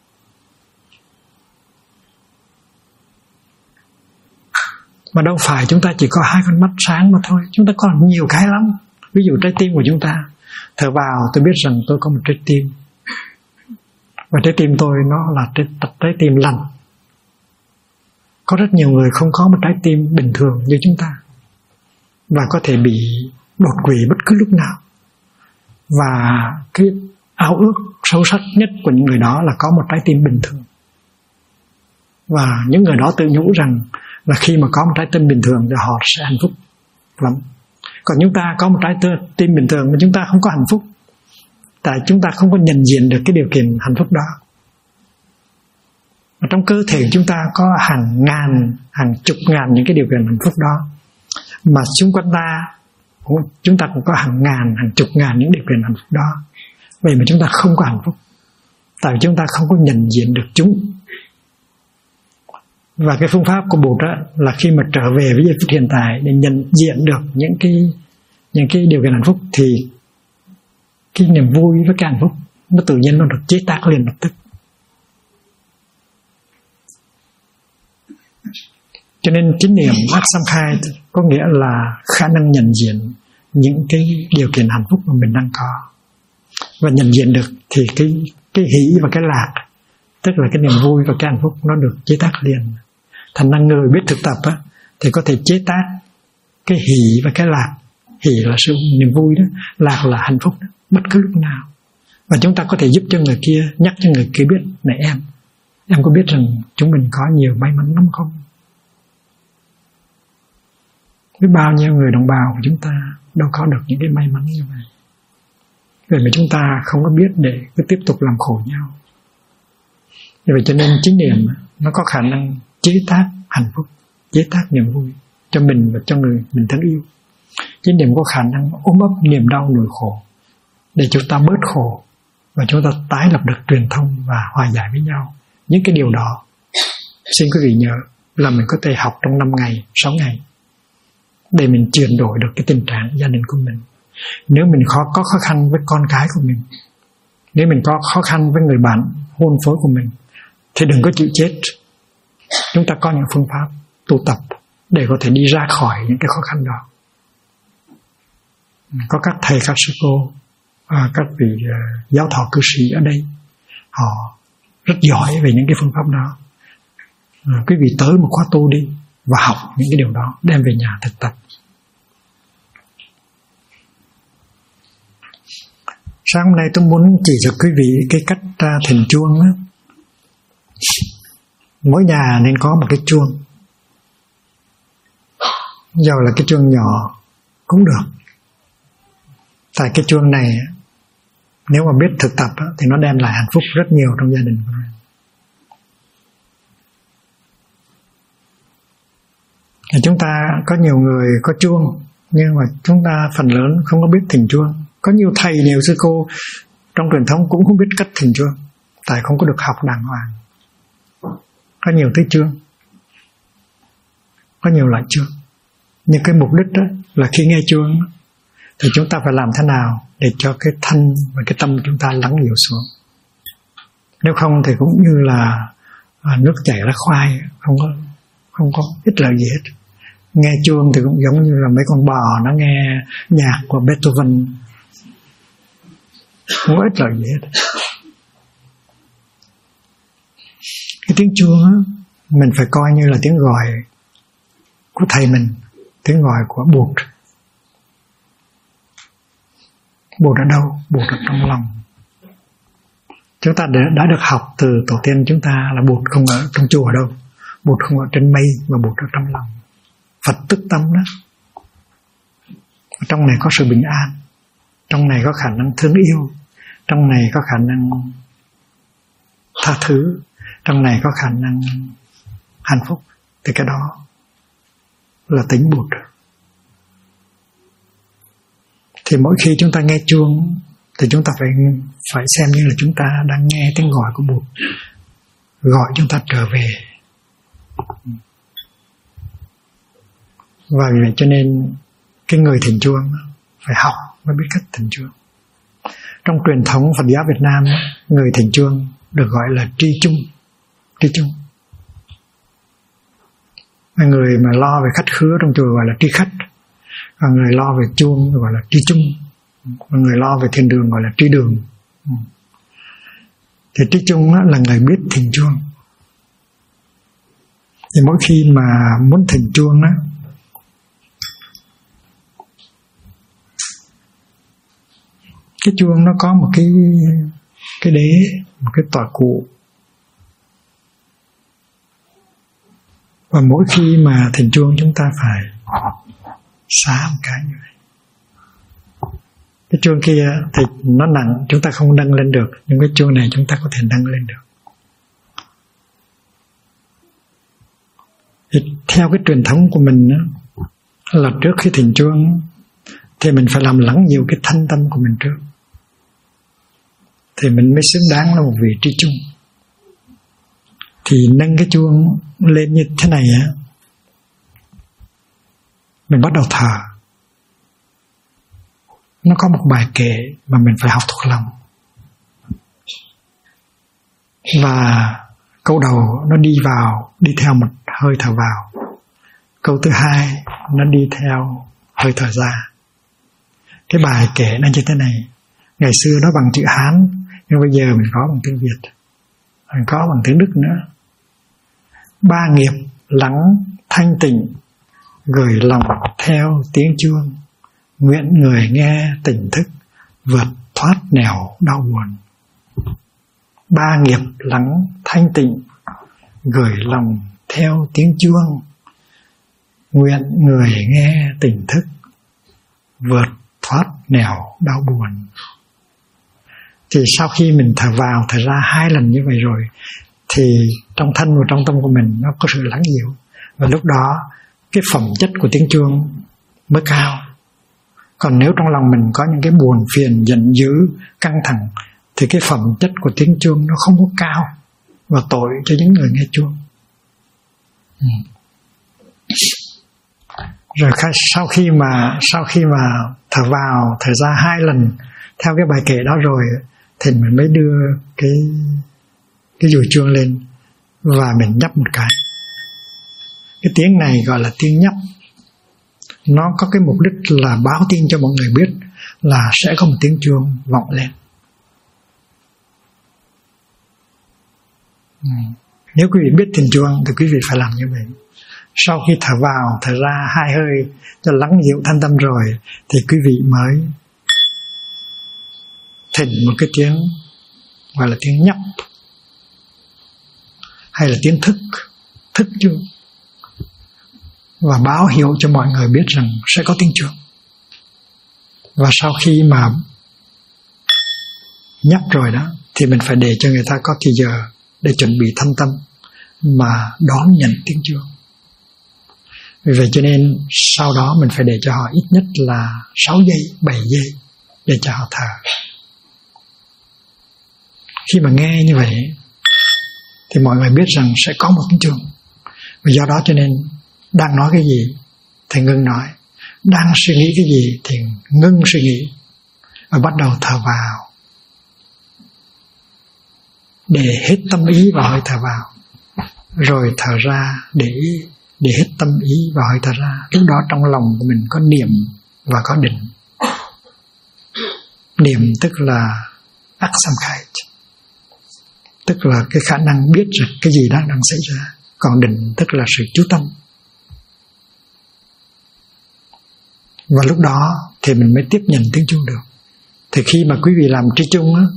Mà đâu phải chúng ta chỉ có hai con mắt sáng mà thôi. Chúng ta còn nhiều cái lắm. Ví dụ trái tim của chúng ta, thở vào tôi biết rằng tôi có một trái tim, và trái tim tôi nó là trái tim lành. Có rất nhiều người không có một trái tim bình thường như chúng ta, và có thể bị đột quỵ bất cứ lúc nào. Và cái ao ước sâu sắc nhất của những người đó là có một trái tim bình thường. Và những người đó tự nhủ rằng là khi mà có một trái tim bình thường thì họ sẽ hạnh phúc lắm. Còn chúng ta có một trái tim bình thường mà chúng ta không có hạnh phúc. Tại chúng ta không có nhận diện được cái điều kiện hạnh phúc đó. Và trong cơ thể chúng ta có hàng ngàn, hàng chục ngàn những cái điều kiện hạnh phúc đó, mà xung quanh chúng ta cũng có hàng ngàn, hàng chục ngàn những điều kiện hạnh phúc đó. Vậy mà chúng ta không có hạnh phúc, tại vì chúng ta không có nhận diện được chúng. Và cái phương pháp của Bụt đó là khi mà trở về với giây phút hiện tại để nhận diện được những cái điều kiện hạnh phúc, thì cái niềm vui với cái hạnh phúc nó tự nhiên nó được chế tác liền lập tức. Cho nên chánh niệm Aksamkhai có nghĩa là khả năng nhận diện những cái điều kiện hạnh phúc mà mình đang có. Và nhận diện được thì cái hỷ và cái lạc, tức là cái niềm vui và cái hạnh phúc, nó được chế tác liền. Thành ra người biết thực tập á, thì có thể chế tác cái hỷ và cái lạc. Hỷ là sự niềm vui đó, lạc là hạnh phúc đó, bất cứ lúc nào. Và chúng ta có thể giúp cho người kia, nhắc cho người kia biết: này em có biết rằng chúng mình có nhiều may mắn lắm không? Biết bao nhiêu người đồng bào của chúng ta đâu có được những cái may mắn như vậy. Vậy mà chúng ta không có biết để cứ tiếp tục làm khổ nhau. Vậy cho nên chánh niệm nó có khả năng chế tác hạnh phúc, chế tác niềm vui cho mình và cho người mình thân yêu. Chánh niệm có khả năng ôm ấp niềm đau nỗi khổ để chúng ta bớt khổ và chúng ta tái lập được truyền thông và hòa giải với nhau. Những cái điều đó xin quý vị nhớ là mình có thể học trong 5 ngày, 6 ngày để mình chuyển đổi được cái tình trạng gia đình của mình. Nếu mình có khó khăn với con cái của mình, nếu mình có khó khăn với người bạn hôn phối của mình, thì đừng có chịu chết. Chúng ta có những phương pháp tu tập để có thể đi ra khỏi những cái khó khăn đó. Có các thầy, các sư cô, các vị giáo thọ cư sĩ ở đây, họ rất giỏi về những cái phương pháp đó. Quý vị tới một khóa tu đi và học những cái điều đó, đem về nhà thực tập. Sáng hôm nay tôi muốn chỉ cho quý vị cái cách thỉnh chuông đó. Mỗi nhà nên có một cái chuông, dù là cái chuông nhỏ cũng được. Tại cái chuông này nếu mà biết thực tập thì nó đem lại hạnh phúc rất nhiều trong gia đình của mình. Chúng ta có nhiều người có chuông, nhưng mà chúng ta phần lớn không có biết thỉnh chuông. Có nhiều thầy, nhiều sư cô trong truyền thống cũng không biết cách thỉnh chuông, tại không có được học đàng hoàng. Có nhiều thứ chuông, có nhiều loại chuông. Nhưng cái mục đích đó là khi nghe chuông thì chúng ta phải làm thế nào để cho cái thanh và cái tâm chúng ta lắng dịu xuống. Nếu không thì cũng như là nước chảy ra khoai, không có ích lợi gì hết. Nghe chuông thì cũng giống như là mấy con bò nó nghe nhạc của Beethoven, không có ích lợi gì hết. Cái tiếng chuông á, mình phải coi như là tiếng gọi của thầy mình, tiếng gọi của Bụt. Bụt ở đâu? Bụt ở trong lòng. Chúng ta đã được học từ tổ tiên chúng ta là Bụt không ở trong chùa đâu, Bụt không ở trên mây, mà Bụt ở trong lòng. Phật tức tâm đó. Trong này có sự bình an, trong này có khả năng thương yêu, trong này có khả năng tha thứ, trong này có khả năng hạnh phúc. Thì cái đó là tính Bụt. Thì mỗi khi chúng ta nghe chuông thì chúng ta phải xem như là chúng ta đang nghe tiếng gọi của Bụt, gọi chúng ta trở về. Và vì vậy cho nên cái người thỉnh chuông phải học mới biết cách thỉnh chuông. Trong truyền thống Phật giáo Việt Nam, người thỉnh chuông được gọi là tri chung. Tri chung. Người mà lo về khách khứa trong chùa gọi là tri khách, và người lo về chuông gọi là tri chung, và người lo về thiền đường gọi là tri đường. Thì tri chung là người biết thỉnh chuông. Thì mỗi khi mà muốn thỉnh chuông á, cái chuông nó có một cái đế, một cái tọa cụ. Và mỗi khi mà thỉnh chuông chúng ta phải xá một cái như vậy. Cái chuông kia thì nó nặng, chúng ta không nâng lên được, nhưng cái chuông này chúng ta có thể nâng lên được. Thì theo cái truyền thống của mình đó, là trước khi thỉnh chuông thì mình phải làm lắng nhiều cái thanh tâm của mình trước, thì mình mới xứng đáng là một vị trí chung. Thì nâng cái chuông lên như thế này á, mình bắt đầu thở. Nó có một bài kệ mà mình phải học thuộc lòng, và câu đầu nó đi theo một hơi thở vào, câu thứ hai nó đi theo hơi thở ra. Cái bài kệ nó như thế này. Ngày xưa nó bằng chữ Hán, nhưng bây giờ mình có bằng tiếng Việt, mình có bằng tiếng Đức nữa. Ba nghiệp lắng thanh tịnh, gửi lòng theo tiếng chuông, nguyện người nghe tỉnh thức, vượt thoát nẻo đau buồn. Ba nghiệp lắng thanh tịnh, gửi lòng theo tiếng chuông, nguyện người nghe tỉnh thức, vượt thoát nẻo đau buồn. Thì sau khi mình thở vào thở ra 2 lần như vậy rồi, thì trong thân và trong tâm của mình nó có sự lắng dịu, và lúc đó cái phẩm chất của tiếng chuông mới cao. Còn nếu trong lòng mình có những cái buồn phiền, giận dữ, căng thẳng, thì cái phẩm chất của tiếng chuông nó không có cao, và tội cho những người nghe chuông. Rồi sau khi mà thở vào thở ra 2 lần theo cái bài kệ đó rồi, thì mình mới đưa cái dùi chuông lên và mình nhấp một cái. Cái tiếng này gọi là tiếng nhấp. Nó có cái mục đích là báo tin cho mọi người biết là sẽ có một tiếng chuông vọng lên. Nếu quý vị biết thỉnh chuông thì quý vị phải làm như vậy. Sau khi thở vào thở ra 2 hơi cho lắng dịu thanh tâm rồi, thì quý vị mới thỉnh một cái tiếng gọi là tiếng nhấp, hay là tiếng thức chuông, và báo hiệu cho mọi người biết rằng sẽ có tiếng chuông. Và sau khi mà nhấp rồi đó, thì mình phải để cho người ta có thời giờ để chuẩn bị thanh tâm mà đón nhận tiếng chuông. Vì vậy cho nên sau đó mình phải để cho họ ít nhất là 6 giây, 7 giây để cho họ thở. Khi mà nghe như vậy thì mọi người biết rằng sẽ có một tiếng chuông. Và do đó cho nên đang nói cái gì thì ngưng nói, đang suy nghĩ cái gì thì ngưng suy nghĩ, và bắt đầu thở vào, để hết tâm ý vào hơi thở vào, rồi thở ra để hết tâm ý vào hơi thở ra. Lúc đó trong lòng của mình có niệm và có định. Niệm tức là Achtsamkeit, tức là cái khả năng biết được cái gì đang xảy ra. Còn định tức là sự chú tâm. Và lúc đó thì mình mới tiếp nhận tiếng chuông được. Thì khi mà quý vị làm tri chung á,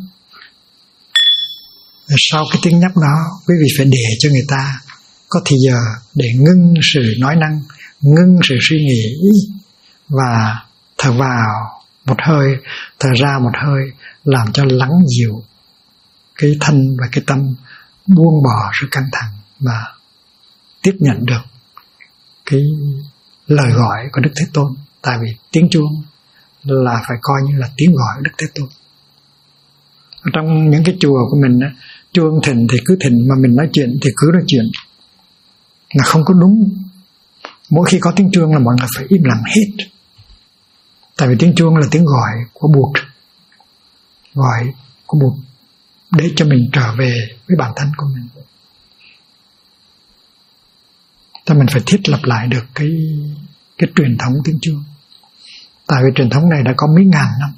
sau cái tiếng nhấp đó, quý vị phải để cho người ta có thời giờ để ngưng sự nói năng, ngưng sự suy nghĩ, và thở vào một hơi, thở ra một hơi, làm cho lắng dịu cái thân và cái tâm, buông bỏ sự căng thẳng và tiếp nhận được cái lời gọi của Đức Thế Tôn. Tại vì tiếng chuông là phải coi như là tiếng gọi Đức Thế Tôn. Ở trong những cái chùa của mình á, chuông thỉnh thì cứ thỉnh, mà mình nói chuyện thì cứ nói chuyện, là không có đúng. Mỗi khi có tiếng chuông là mọi người phải im lặng hết. Tại vì tiếng chuông là tiếng gọi của Bụt, gọi của Bụt để cho mình trở về với bản thân của mình. Thì mình phải thiết lập lại được cái truyền thống tiếng chuông. Tại vì truyền thống này đã có mấy ngàn năm.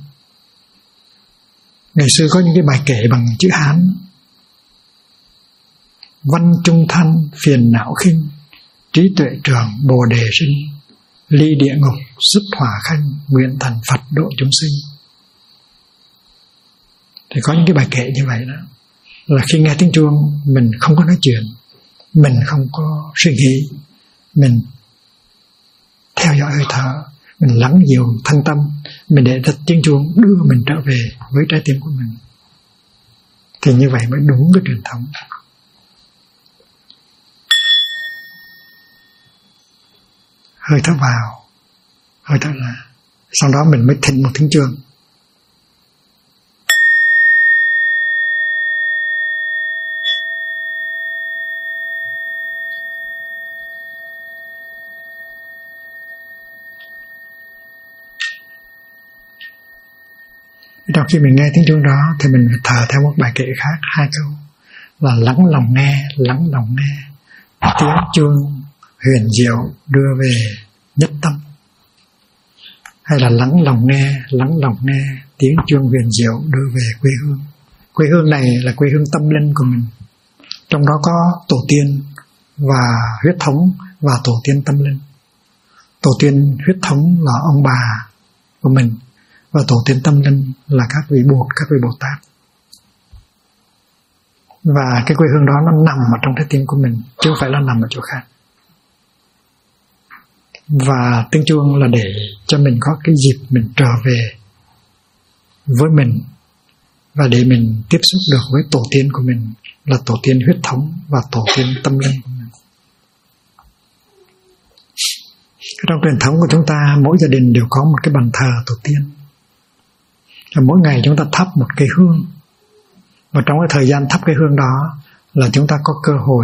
Ngày xưa có những cái bài kệ bằng chữ Hán: văn trung thanh phiền não khinh, trí tuệ trường bồ đề sinh, ly địa ngục xuất hỏa khanh, nguyện thành Phật độ chúng sinh. Thì có những cái bài kệ như vậy đó, là khi nghe tiếng chuông mình không có nói chuyện, mình không có suy nghĩ, mình theo dõi hơi thở, mình lắng dịu thân tâm, mình để cho tiếng chuông đưa mình trở về với trái tim của mình, thì như vậy mới đúng cái truyền thống. Hơi thở vào, hơi thở ra, sau đó mình mới thỉnh một tiếng chuông. Trong khi mình nghe tiếng chuông đó thì mình phải thở theo một bài kệ khác 2 câu là lắng lòng nghe, lắng lòng nghe, tiếng chuông huyền diệu đưa về nhất tâm. Hay là lắng lòng nghe, tiếng chuông huyền diệu đưa về quê hương. Quê hương này là quê hương tâm linh của mình. Trong đó có tổ tiên và huyết thống và tổ tiên tâm linh. Tổ tiên huyết thống là ông bà của mình, và tổ tiên tâm linh là các vị Bồ Tát. Và cái quê hương đó nó nằm ở trong trái tim của mình, chứ không phải là nằm ở chỗ khác. Và tiếng chuông là để cho mình có cái dịp mình trở về với mình, và để mình tiếp xúc được với tổ tiên của mình, là tổ tiên huyết thống và tổ tiên tâm linh của mình. Trong truyền thống của chúng ta, mỗi gia đình đều có một cái bàn thờ tổ tiên. Và mỗi ngày chúng ta thắp một cây hương. Và trong cái thời gian thắp cây hương đó là chúng ta có cơ hội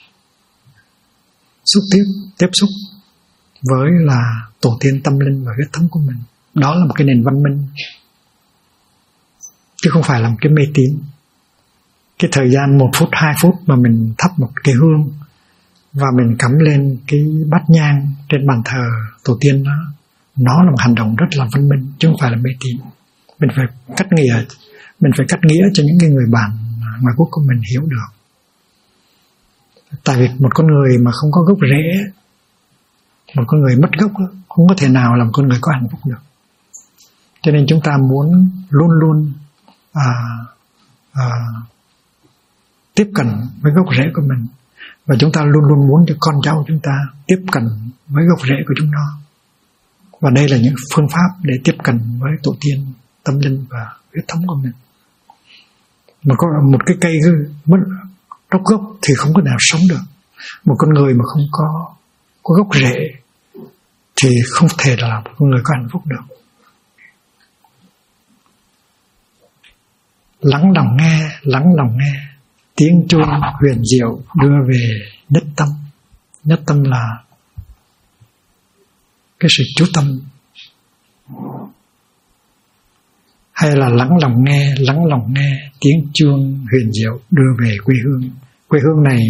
tiếp xúc với là tổ tiên tâm linh và huyết thống của mình. Đó là một cái nền văn minh, chứ không phải là một cái mê tín. Cái thời gian 1 phút, 2 phút mà mình thắp một cây hương và mình cắm lên cái bát nhang trên bàn thờ tổ tiên đó, nó là một hành động rất là văn minh, chứ không phải là mê tín. Mình phải cắt nghĩa cho những cái người bạn ngoại quốc của mình hiểu được. Tại vì một con người mà không có gốc rễ, một con người mất gốc, không có thể nào làm con người có hạnh phúc được. Cho nên chúng ta muốn luôn luôn tiếp cận với gốc rễ của mình, và chúng ta luôn luôn muốn cho con cháu chúng ta tiếp cận với gốc rễ của chúng nó. Và đây là những phương pháp để tiếp cận với tổ tiên tâm linh và huyết thống của mình. Một cái cây mất gốc thì không có nào sống được. Một con người mà không có gốc rễ thì không thể là một con người có hạnh phúc được. Lắng lòng nghe, tiếng chuông huyền diệu đưa về nhất tâm. Nhất tâm là cái sự chú tâm. Hay là lắng lòng nghe, tiếng chuông huyền diệu đưa về quê hương. Quê hương này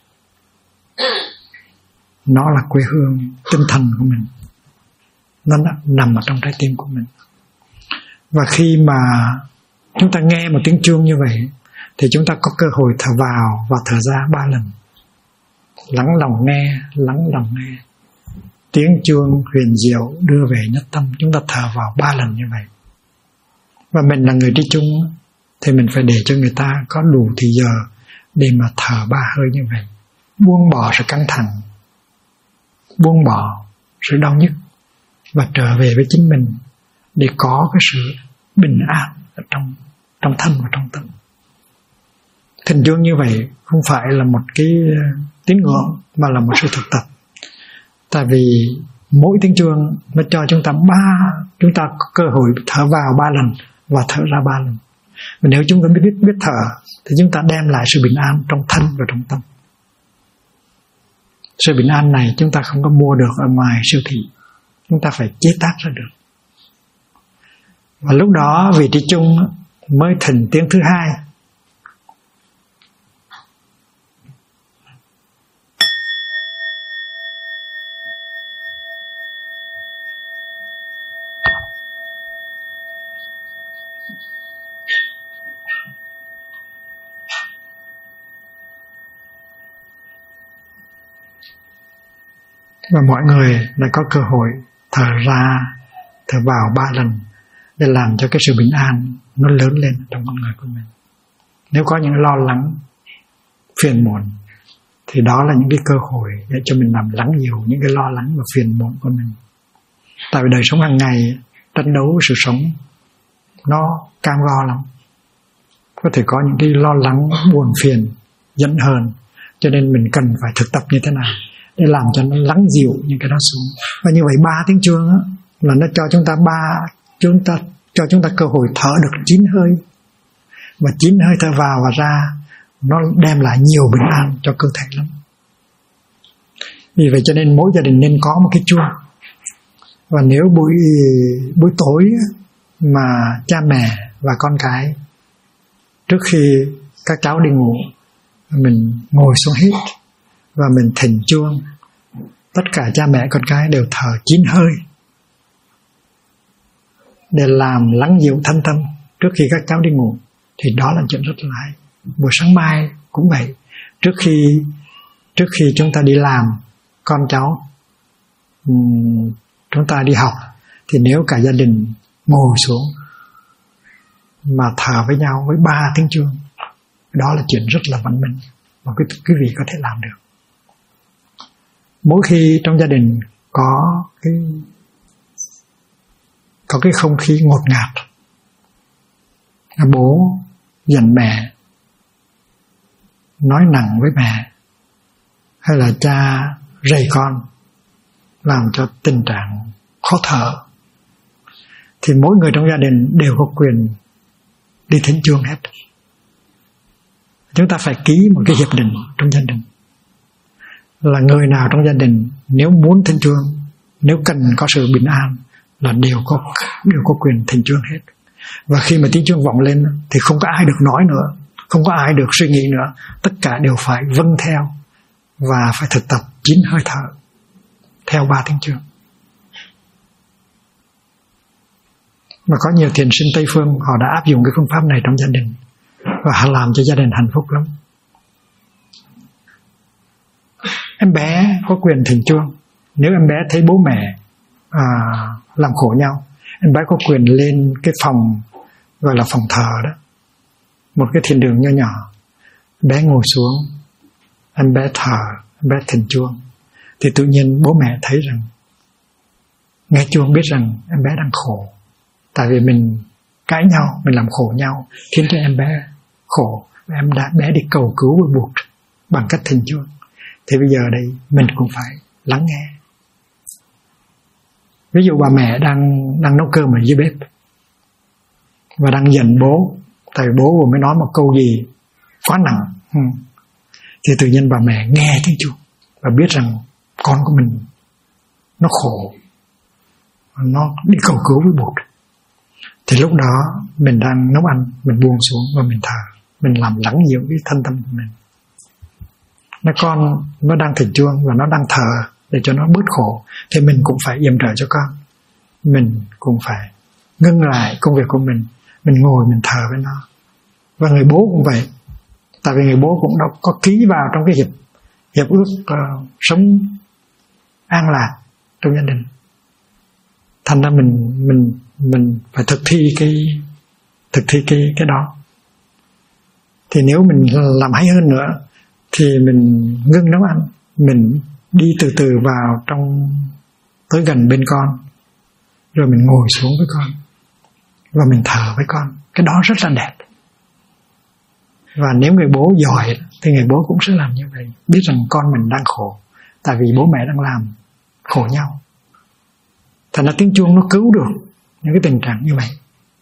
nó là quê hương tinh thần của mình, nó nằm ở trong trái tim của mình. Và khi mà chúng ta nghe một tiếng chuông như vậy thì chúng ta có cơ hội thở vào và thở ra 3 lần. Lắng lòng nghe, tiếng chuông huyền diệu đưa về nhất tâm. Chúng ta thở vào 3 lần như vậy. Và mình là người đi chung thì mình phải để cho người ta có đủ thì giờ để mà thở 3 hơi như vậy, buông bỏ sự căng thẳng, buông bỏ sự đau nhức và trở về với chính mình để có cái sự bình an ở trong thân và trong tâm. Hình dung như vậy không phải là một cái tín ngưỡng mà là một sự thực tập. Tại vì mỗi tiếng chuông nó cho chúng ta có cơ hội thở vào 3 lần và thở ra 3 lần. Và nếu chúng ta biết thở thì chúng ta đem lại sự bình an trong thân và trong tâm. Sự bình an này chúng ta không có mua được ở ngoài siêu thị, chúng ta phải chế tác ra được. Và lúc đó vị trí chung mới thỉnh tiếng thứ 2. Và mọi người lại có cơ hội thở ra, thở vào 3 lần để làm cho cái sự bình an nó lớn lên trong con người của mình. Nếu có những lo lắng, phiền muộn thì đó là những cái cơ hội để cho mình làm lắng nhiều những cái lo lắng và phiền muộn của mình. Tại vì đời sống hàng ngày tranh đấu với sự sống nó cam go lắm, có thể có những cái lo lắng, buồn phiền, giận hờn, cho nên mình cần phải thực tập như thế nào để làm cho nó lắng dịu những cái đó xuống. Và như vậy 3 tiếng chuông á, là nó cho chúng ta cơ hội thở được 9 hơi, và 9 hơi thở vào và ra nó đem lại nhiều bình an cho cơ thể lắm. Vì vậy cho nên mỗi gia đình nên có một cái chuông. Và nếu buổi tối mà cha mẹ và con cái trước khi các cháu đi ngủ, mình ngồi xuống hít và mình thỉnh chuông, tất cả cha mẹ con cái đều thở 9 hơi để làm lắng dịu thân tâm trước khi các cháu đi ngủ, thì đó là chuyện rất là hay. Buổi sáng mai cũng vậy, trước khi chúng ta đi làm, con cháu chúng ta đi học, thì nếu cả gia đình ngồi xuống mà thở với nhau với 3 tiếng chuông, đó là chuyện rất là văn minh mà quý vị có thể làm được. Mỗi khi trong gia đình có cái không khí ngột ngạt, bố giận mẹ, nói nặng với mẹ, hay là cha rầy con làm cho tình trạng khó thở, thì mỗi người trong gia đình đều có quyền đi thỉnh chuông hết. Chúng ta phải ký một cái hiệp định trong gia đình là người nào trong gia đình nếu muốn thỉnh chuông, nếu cần có sự bình an, là đều có quyền thỉnh chuông hết. Và khi mà tiếng chuông vọng lên thì không có ai được nói nữa, không có ai được suy nghĩ nữa, tất cả đều phải vâng theo và phải thực tập 9 hơi thở theo 3 tiếng chuông. Mà có nhiều thiền sinh Tây phương họ đã áp dụng cái phương pháp này trong gia đình và họ làm cho gia đình hạnh phúc lắm. Em bé có quyền thỉnh chuông. Nếu em bé thấy bố mẹ làm khổ nhau, em bé có quyền lên cái phòng gọi là phòng thờ đó, một cái thiền đường nho nhỏ, em bé ngồi xuống, em bé thờ, em bé thỉnh chuông, thì tự nhiên bố mẹ thấy rằng, nghe chuông biết rằng em bé đang khổ, tại vì mình cãi nhau, mình làm khổ nhau, khiến cho em bé khổ, em đã bé đi cầu cứu với buộc bằng cách thỉnh chuông. Thì bây giờ đây mình cũng phải lắng nghe. Ví dụ bà mẹ đang nấu cơm ở dưới bếp và đang giận bố, tại bố vừa mới nói một câu gì quá nặng, thì tự nhiên bà mẹ nghe tiếng chuông và biết rằng con của mình nó khổ, nó đi cầu cứu với buộc. Thì lúc đó mình đang nấu ăn, mình buông xuống và mình thở, mình làm lắng dịu cái thân tâm của mình. Con nó đang thỉnh chuông và nó đang thở để cho nó bớt khổ, thì mình cũng phải yểm trợ cho con. Mình cũng phải ngưng lại công việc của mình ngồi mình thở với nó. Và người bố cũng vậy, tại vì người bố cũng đã có ký vào trong cái hiệp ước sống an lạc trong gia đình. Thành ra mình phải thực thi cái đó. Thì nếu mình làm hay hơn nữa thì mình ngưng nấu ăn, mình đi từ từ vào trong, tới gần bên con, rồi mình ngồi xuống với con và mình thở với con. Cái đó rất là đẹp. Và nếu người bố giỏi thì người bố cũng sẽ làm như vậy, biết rằng con mình đang khổ, tại vì bố mẹ đang làm khổ nhau. Thành ra tiếng chuông nó cứu được những cái tình trạng như vậy.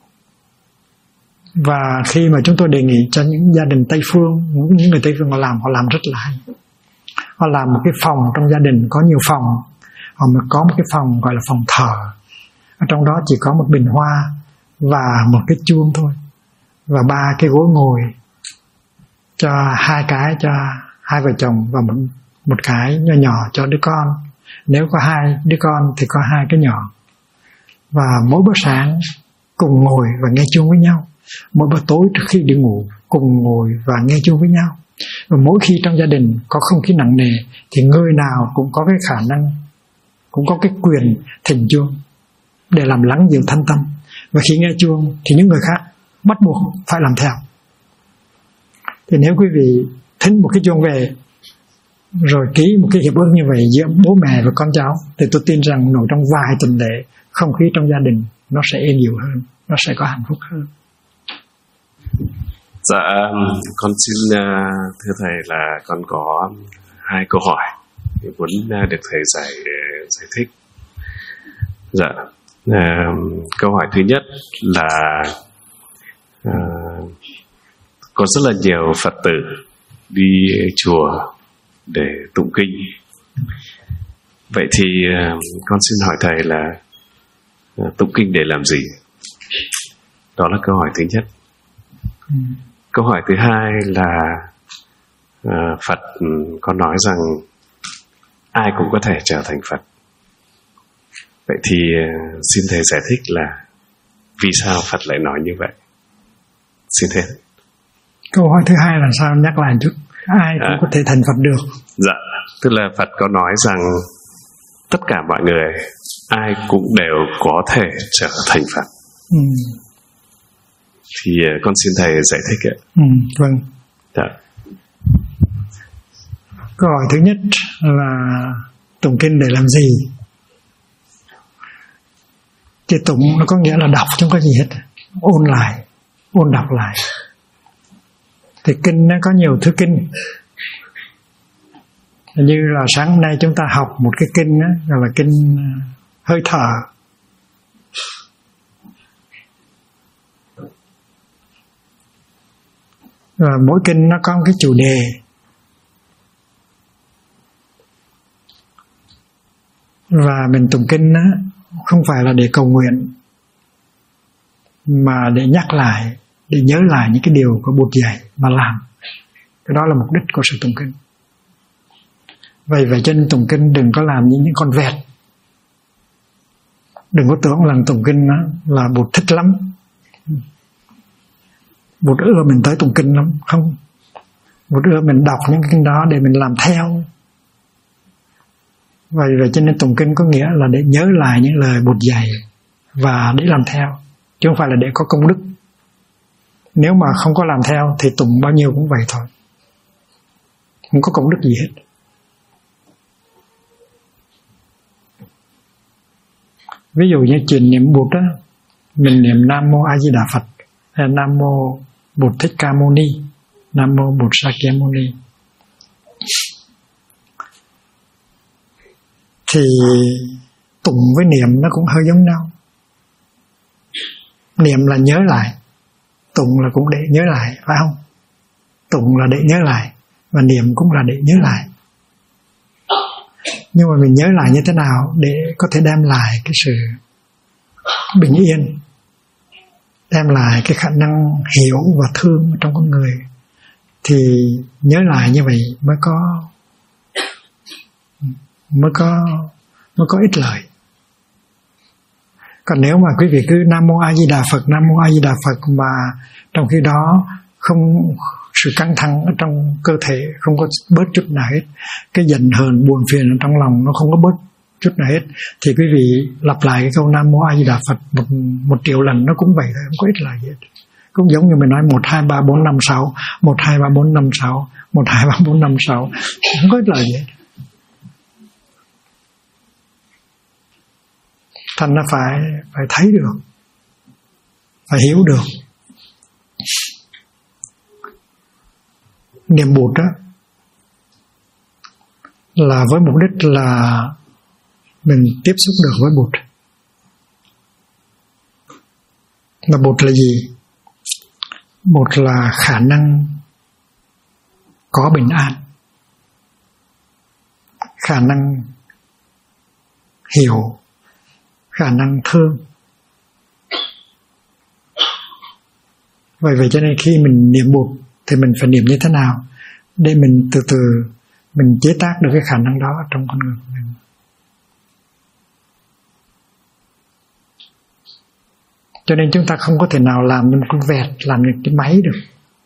Và khi mà chúng tôi đề nghị cho những gia đình Tây phương, những người Tây phương họ làm rất là hay. Họ làm một cái phòng trong gia đình, có nhiều phòng, họ có một cái phòng gọi là phòng thờ. Ở trong đó chỉ có một bình hoa và một cái chuông thôi, và 3 cái gối ngồi, cho 2 cái cho 2 vợ chồng và một cái nhỏ nhỏ cho đứa con. Nếu có 2 đứa con thì có 2 cái nhỏ. Và mỗi bữa sáng cùng ngồi và nghe chuông với nhau, mỗi bữa tối trước khi đi ngủ cùng ngồi và nghe chuông với nhau. Và mỗi khi trong gia đình có không khí nặng nề thì người nào cũng có cái khả năng, cũng có cái quyền thỉnh chuông để làm lắng dịu thân tâm. Và khi nghe chuông thì những người khác bắt buộc phải làm theo. Thì nếu quý vị thỉnh một cái chuông về rồi ký một cái hiệp ước như vậy giữa bố mẹ và con cháu, thì tôi tin rằng nổi trong vài tuần lễ, không khí trong gia đình nó sẽ êm dịu hơn, nó sẽ có hạnh phúc hơn. Dạ, con xin thưa thầy là con có 2 câu hỏi muốn được thầy giải thích. Dạ, câu hỏi thứ nhất là có rất là nhiều Phật tử đi chùa để tụng kinh. Vậy thì con xin hỏi thầy là tụng kinh để làm gì? Đó là câu hỏi thứ nhất. Câu hỏi thứ hai là Phật có nói rằng ai cũng có thể trở thành Phật. Vậy thì xin thầy giải thích là vì sao Phật lại nói như vậy? Xin thầy. Câu hỏi thứ hai là sao, nhắc lại chút. Ai cũng có thể thành Phật được. Dạ, tức là Phật có nói rằng tất cả mọi người, ai cũng đều có thể trở thành Phật. Thì con xin thầy giải thích ạ. Vâng. Dạ. Câu hỏi thứ nhất là tụng kinh để làm gì? Thì tụng nó có nghĩa là đọc, chứ không có gì hết. Ôn lại, ôn đọc lại. Thì kinh nó có nhiều thứ kinh. Như là sáng hôm nay chúng ta học một cái kinh đó, gọi là kinh hơi thở. Và mỗi kinh nó có một cái chủ đề. Và mình tụng kinh đó, không phải là để cầu nguyện, mà để nhắc lại, để nhớ lại những cái điều của Bụt dạy mà làm. Cái đó là mục đích của sự tụng kinh. Vậy cho nên tụng kinh đừng có làm như những con vẹt. Đừng có tưởng là tụng kinh đó là Bụt thích lắm, Bụt ưa mình tới tụng kinh lắm. Không, Bụt ưa mình đọc những kinh đó để mình làm theo. Vậy cho nên tụng kinh có nghĩa là để nhớ lại những lời Bụt dạy và để làm theo, chứ không phải là để có công đức. Nếu mà không có làm theo thì tụng bao nhiêu cũng vậy thôi, không có công đức gì hết. Ví dụ như chuyện niệm Bụt á, mình niệm Nam Mô A Di Đà Phật, hay Nam Mô Bụt Thích Ca Mâu Ni, Nam Mô Bụt Sakya Mâu Ni, thì tụng với niệm nó cũng hơi giống nhau. Niệm là nhớ lại, tụng là cũng để nhớ lại, phải không? Tụng là để nhớ lại, và niệm cũng là để nhớ lại. Nhưng mà mình nhớ lại như thế nào để có thể đem lại cái sự bình yên, đem lại cái khả năng hiểu và thương trong con người, thì nhớ lại như vậy mới có ích lợi. Còn nếu mà quý vị cứ Nam Mô A Di Đà Phật, Nam Mô A Di Đà Phật, mà trong khi đó không, sự căng thẳng ở trong cơ thể không có bớt chút nào hết, cái giận hờn buồn phiền ở trong lòng nó không có bớt chút nào hết, thì quý vị lặp lại cái câu Nam Mô A Di Đà Phật một triệu lần nó cũng vậy thôi, không có ích lợi gì hết. Cũng giống như mình nói 1, 2, 3, 4, 5, 6, 1, 2, 3, 4, 5, 6, 1, 2, 3, 4, 5, 6, không có ích lợi gì hết. Thành nó phải thấy được, phải hiểu được. Niệm Bụt đó là với mục đích là mình tiếp xúc được với Bụt. Mà Bụt là gì? Bụt là khả năng có bình an, khả năng hiểu, khả năng thương. Vậy cho nên khi mình niệm Bụt thì mình phải niệm như thế nào để mình từ từ mình chế tác được cái khả năng đó trong con người của mình. Cho nên chúng ta không có thể nào làm những con vẹt, làm những cái máy được.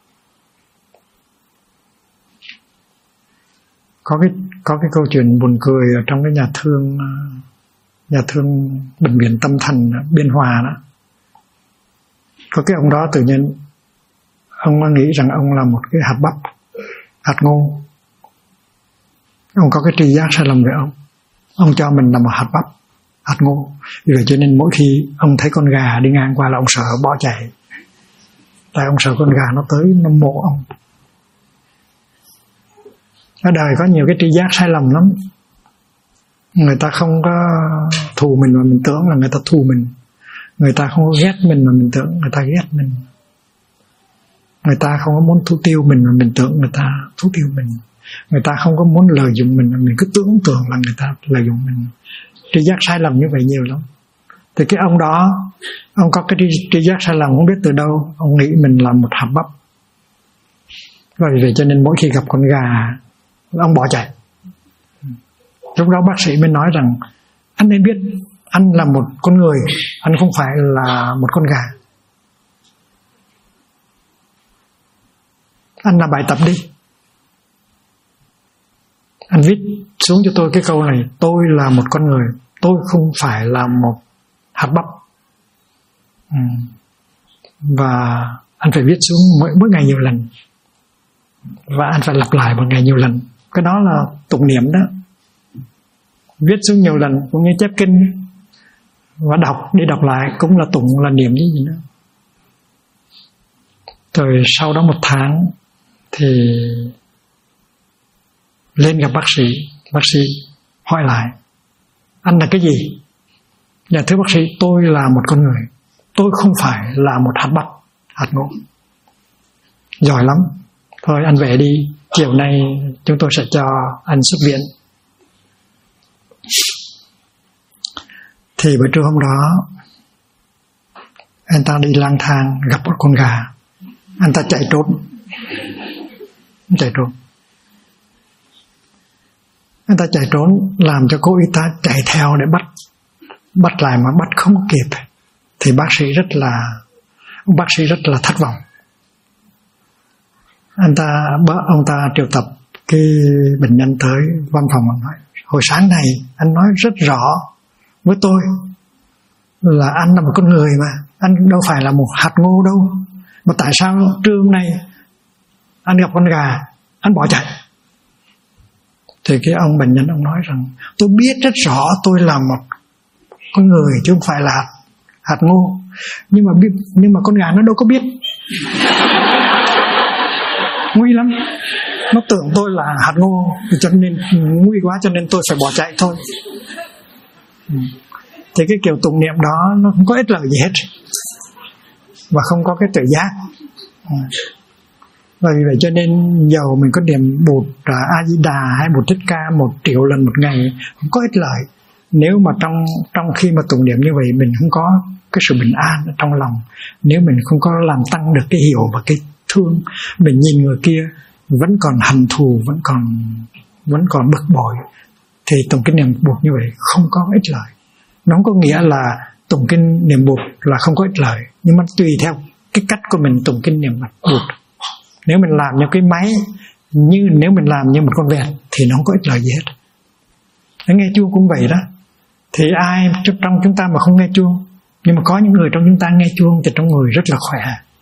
Có cái câu chuyện buồn cười ở trong cái nhà thương bệnh viện tâm thần Biên Hòa đó. Có cái ông đó tự nhiên ông nghĩ rằng ông là một cái hạt bắp, hạt ngô. Ông có cái tri giác sai lầm về ông cho mình là một hạt bắp, hạt ngô. Vì vậy cho nên mỗi khi ông thấy con gà đi ngang qua là ông sợ bỏ chạy, tại ông sợ con gà nó tới nó mổ ông. Ở đời có nhiều cái tri giác sai lầm lắm. Người ta không có thù mình mà mình tưởng là người ta thù mình. Người ta không có ghét mình mà mình tưởng người ta ghét mình. Người ta không có muốn thu tiêu mình mà mình tưởng người ta thu tiêu mình. Người ta không có muốn lợi dụng mình mà mình cứ tưởng tượng là người ta lợi dụng mình. Tri giác sai lầm như vậy nhiều lắm. Thì cái ông đó, ông có cái tri giác sai lầm không biết từ đâu. Ông nghĩ mình là một hạt bắp. Và vì vậy cho nên mỗi khi gặp con gà, ông bỏ chạy. Lúc đó bác sĩ mới nói rằng anh nên biết anh là một con người, anh không phải là một con gà. Anh làm bài tập đi. Anh viết xuống cho tôi cái câu này: tôi là một con người, tôi không phải là một hạt bắp. Và anh phải viết xuống mỗi ngày nhiều lần. Và anh phải lặp lại một ngày nhiều lần. Cái đó là tụng niệm đó. Viết xuống nhiều lần cũng như chép kinh. Và đi đọc lại cũng là tụng, là niệm như gì nữa. Rồi sau đó 1 tháng thì lên gặp bác sĩ. Bác sĩ hỏi lại: anh là cái gì? Dạ thưa bác sĩ, tôi là một con người, tôi không phải là một hạt bắp, hạt ngô. Giỏi lắm. Thôi anh về đi, chiều nay chúng tôi sẽ cho anh xuất viện. Thì buổi trưa hôm đó anh ta đi lang thang gặp một con gà. Anh ta chạy trốn. Anh ta chạy trốn làm cho cô y tá chạy theo để bắt lại mà bắt không kịp. Thì ông bác sĩ rất là thất vọng. Ông ta triệu tập cái bệnh nhân tới văn phòng và nói: hồi sáng này anh nói rất rõ với tôi là anh là một con người mà, anh đâu phải là một hạt ngô đâu, mà tại sao trưa hôm nay anh gặp con gà anh bỏ chạy? Thì cái ông bệnh nhân ông nói rằng: tôi biết rất rõ tôi là một con người chứ không phải là hạt ngô, nhưng mà con gà nó đâu có biết. Nguy lắm, nó tưởng tôi là hạt ngô, cho nên nguy quá, cho nên tôi phải bỏ chạy thôi. Thì cái kiểu tụng niệm đó nó không có ích lợi gì hết, và không có cái tự giác. Và vì vậy cho nên dầu mình có niệm Bụt A Di Đà hay Bụt Thích Ca 1 triệu lần một ngày không có ích lợi nếu mà trong khi mà tụng niệm như vậy mình không có cái sự bình an ở trong lòng, nếu mình không có làm tăng được cái hiểu và cái thương. Mình nhìn người kia vẫn còn hận thù, vẫn còn bực bội, thì tụng kinh niệm Bụt như vậy không có ích lợi. Nó không có nghĩa là tụng kinh niệm Bụt là không có ích lợi, nhưng mà tùy theo cái cách của mình tụng kinh niệm Bụt. Nếu mình làm như cái máy, nếu mình làm như một con vẹt thì nó không có ích lợi gì hết. Nghe chuông cũng vậy đó. Thì ai trong chúng ta mà không nghe chuông, nhưng mà có những người trong chúng ta nghe chuông thì trong người rất là khỏe.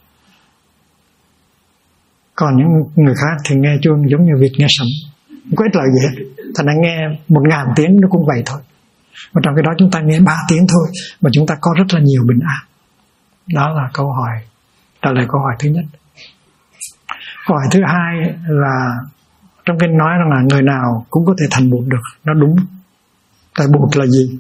Còn những người khác thì nghe chuông giống như vịt nghe sấm, không có ích lợi gì hết. Thành ra nghe 1000 tiếng nó cũng vậy thôi. Mà trong cái đó chúng ta nghe 3 tiếng thôi mà chúng ta có rất là nhiều bình an. Đó là trả lời câu hỏi thứ nhất. Câu hỏi thứ hai là trong kinh nói rằng là người nào cũng có thể thành Bụt được. Nó đúng. Tại Bụt là gì?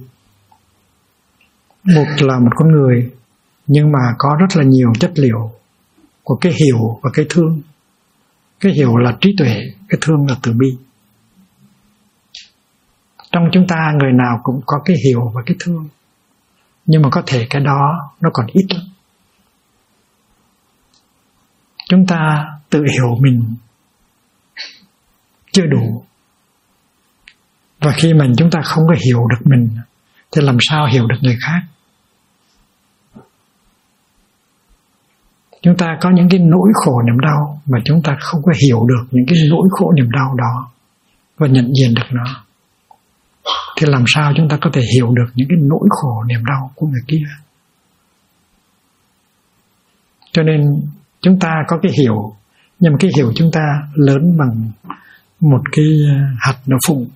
Bụt là một con người, nhưng mà có rất là nhiều chất liệu của cái hiểu và cái thương. Cái hiểu là trí tuệ, cái thương là từ bi. Trong chúng ta người nào cũng có cái hiểu và cái thương, nhưng mà có thể cái đó nó còn ít lắm. Chúng ta tự hiểu mình chưa đủ. Và khi mình chúng ta không có hiểu được mình thì làm sao hiểu được người khác? Chúng ta có những cái nỗi khổ niềm đau mà chúng ta không có hiểu được những cái nỗi khổ niềm đau đó và nhận diện được nó, thì làm sao chúng ta có thể hiểu được những cái nỗi khổ niềm đau của người kia? Cho nên chúng ta có cái hiểu, nhưng mà cái hiểu chúng ta lớn một cái hạt đậu phụng.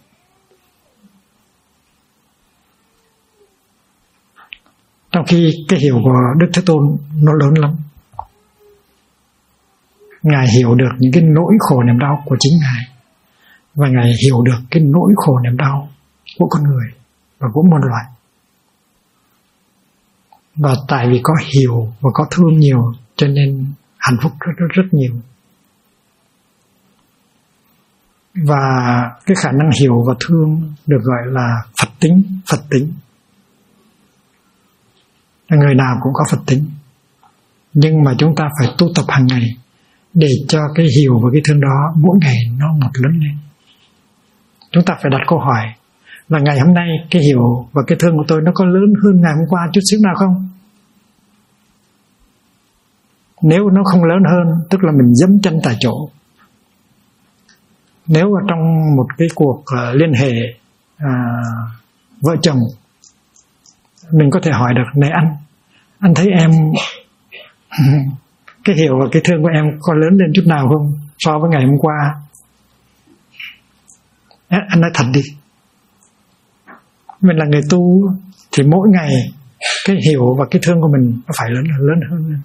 Trong khi cái hiểu của Đức Thế Tôn nó lớn lắm. Ngài hiểu được những cái nỗi khổ niềm đau của chính Ngài, và Ngài hiểu được cái nỗi khổ niềm đau của con người và của muôn loài. Và tại vì có hiểu và có thương nhiều cho nên hạnh phúc rất nhiều. Và cái khả năng hiểu và thương được gọi là Phật tính. Người nào cũng có Phật tính, nhưng mà chúng ta phải tu tập hàng ngày để cho cái hiểu và cái thương đó mỗi ngày nó một lớn lên. Chúng ta phải đặt câu hỏi là ngày hôm nay cái hiểu và cái thương của tôi nó có lớn hơn ngày hôm qua chút xíu nào không? Nếu nó không lớn hơn, tức là mình dẫm chân tại chỗ. Nếu ở trong một cái cuộc liên hệ vợ chồng, mình có thể hỏi được: này anh thấy em cái hiểu và cái thương của em có lớn lên chút nào không so với ngày hôm qua? Anh nói thật đi. Mình là người tu thì mỗi ngày cái hiểu và cái thương của mình nó phải lớn hơn.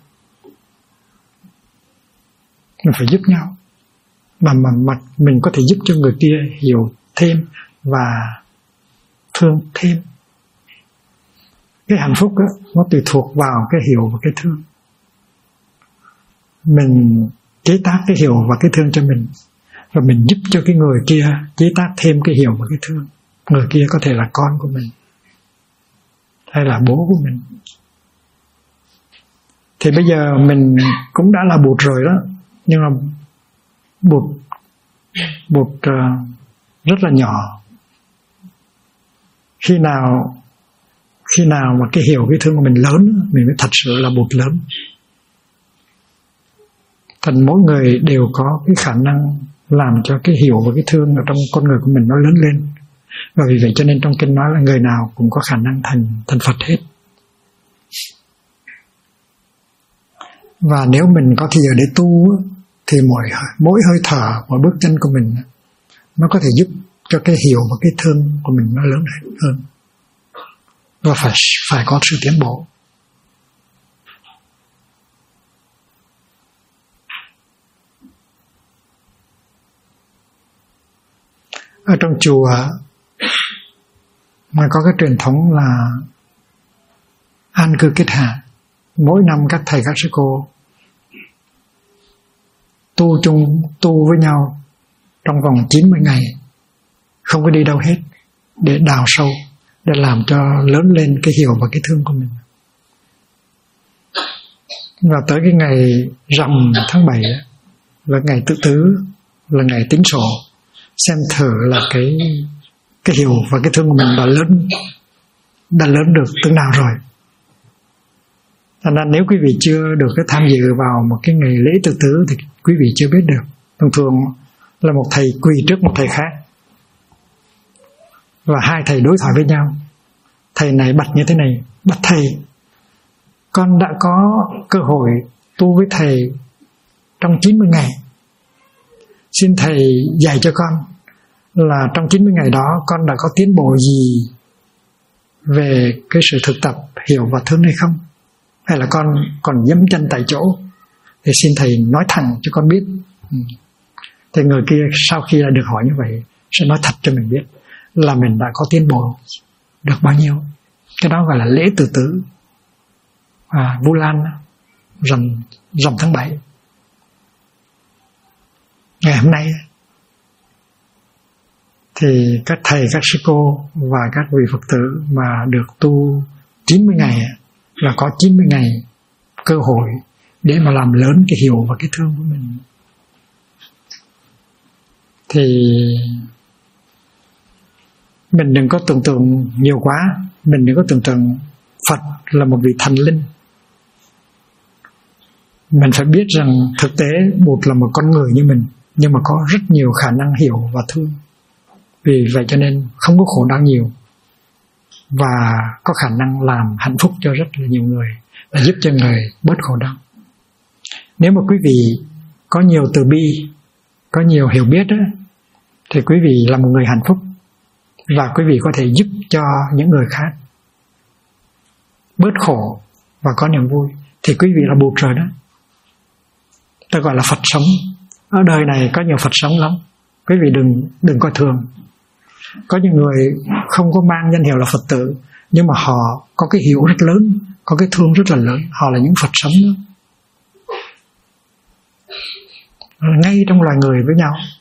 Mình phải giúp nhau mà mình có thể giúp cho người kia hiểu thêm và thương thêm. Cái hạnh phúc đó, nó tùy thuộc vào cái hiểu và cái thương. Mình chế tác cái hiểu và cái thương cho mình, và mình giúp cho cái người kia chế tác thêm cái hiểu và cái thương. Người kia có thể là con của mình hay là bố của mình. Thì bây giờ mình cũng đã là bụt rồi đó, nhưng mà bụt rất là nhỏ. Khi nào mà cái hiểu cái thương của mình lớn, mình mới thật sự là bụt lớn. Thành mỗi người đều có cái khả năng làm cho cái hiểu và cái thương ở trong con người của mình nó lớn lên. Và vì vậy cho nên trong kinh nói là người nào cũng có khả năng thành Phật hết. Và nếu mình có thì giờ để tu thì mỗi hơi thở, mỗi bước chân của mình nó có thể giúp cho cái hiểu và cái thương của mình nó lớn hơn. Và phải có sự tiến bộ. Ở trong chùa mà có cái truyền thống là an cư kết hạ. Mỗi năm các thầy các sư cô tu với nhau trong vòng 90 ngày, không có đi đâu hết, để đào sâu, để làm cho lớn lên cái hiểu và cái thương của mình. Và tới cái ngày rằm tháng 7 là ngày tự tứ, là ngày tính sổ, xem thử là cái hiểu và cái thương của mình đã lớn được từng nào rồi. Thành ra nếu quý vị chưa được cái tham dự vào một cái ngày lễ tự tứ thì quý vị chưa biết được. Thường là một thầy quỳ trước một thầy khác, và hai thầy đối thoại với nhau. Thầy này bạch như thế này: bạch thầy, con đã có cơ hội tu với thầy trong 90 ngày. Xin thầy dạy cho con là trong 90 ngày đó con đã có tiến bộ gì về cái sự thực tập hiểu và thương hay không? Hay là con còn dẫm chân tại chỗ? Thì xin thầy nói thẳng cho con biết. Thì người kia sau khi đã được hỏi như vậy sẽ nói thật cho mình biết là mình đã có tiến bộ được bao nhiêu. Cái đó gọi là lễ tự tứ Vu Lan rằm tháng 7. Ngày hôm nay thì các thầy, các sư cô và các vị Phật tử mà được tu 90 ngày là có 90 ngày cơ hội để mà làm lớn cái hiểu và cái thương của mình. Thì mình đừng có tưởng tượng nhiều quá. Mình đừng có tưởng tượng Phật là một vị thần linh. Mình phải biết rằng thực tế Bụt là một con người như mình, nhưng mà có rất nhiều khả năng hiểu và thương. Vì vậy cho nên không có khổ đau nhiều, và có khả năng làm hạnh phúc cho rất là nhiều người, và giúp cho người bớt khổ đau. Nếu mà quý vị có nhiều từ bi, có nhiều hiểu biết đó, thì quý vị là một người hạnh phúc, và quý vị có thể giúp cho những người khác bớt khổ và có niềm vui, thì quý vị là bụt rồi đó. Ta gọi là Phật sống. Ở đời này có nhiều Phật sống lắm, quý vị đừng coi thường. Có những người không có mang danh hiệu là Phật tử, nhưng mà họ có cái hiểu rất lớn, có cái thương rất là lớn. Họ là những Phật sống đó. Ngay trong loài người với nhau,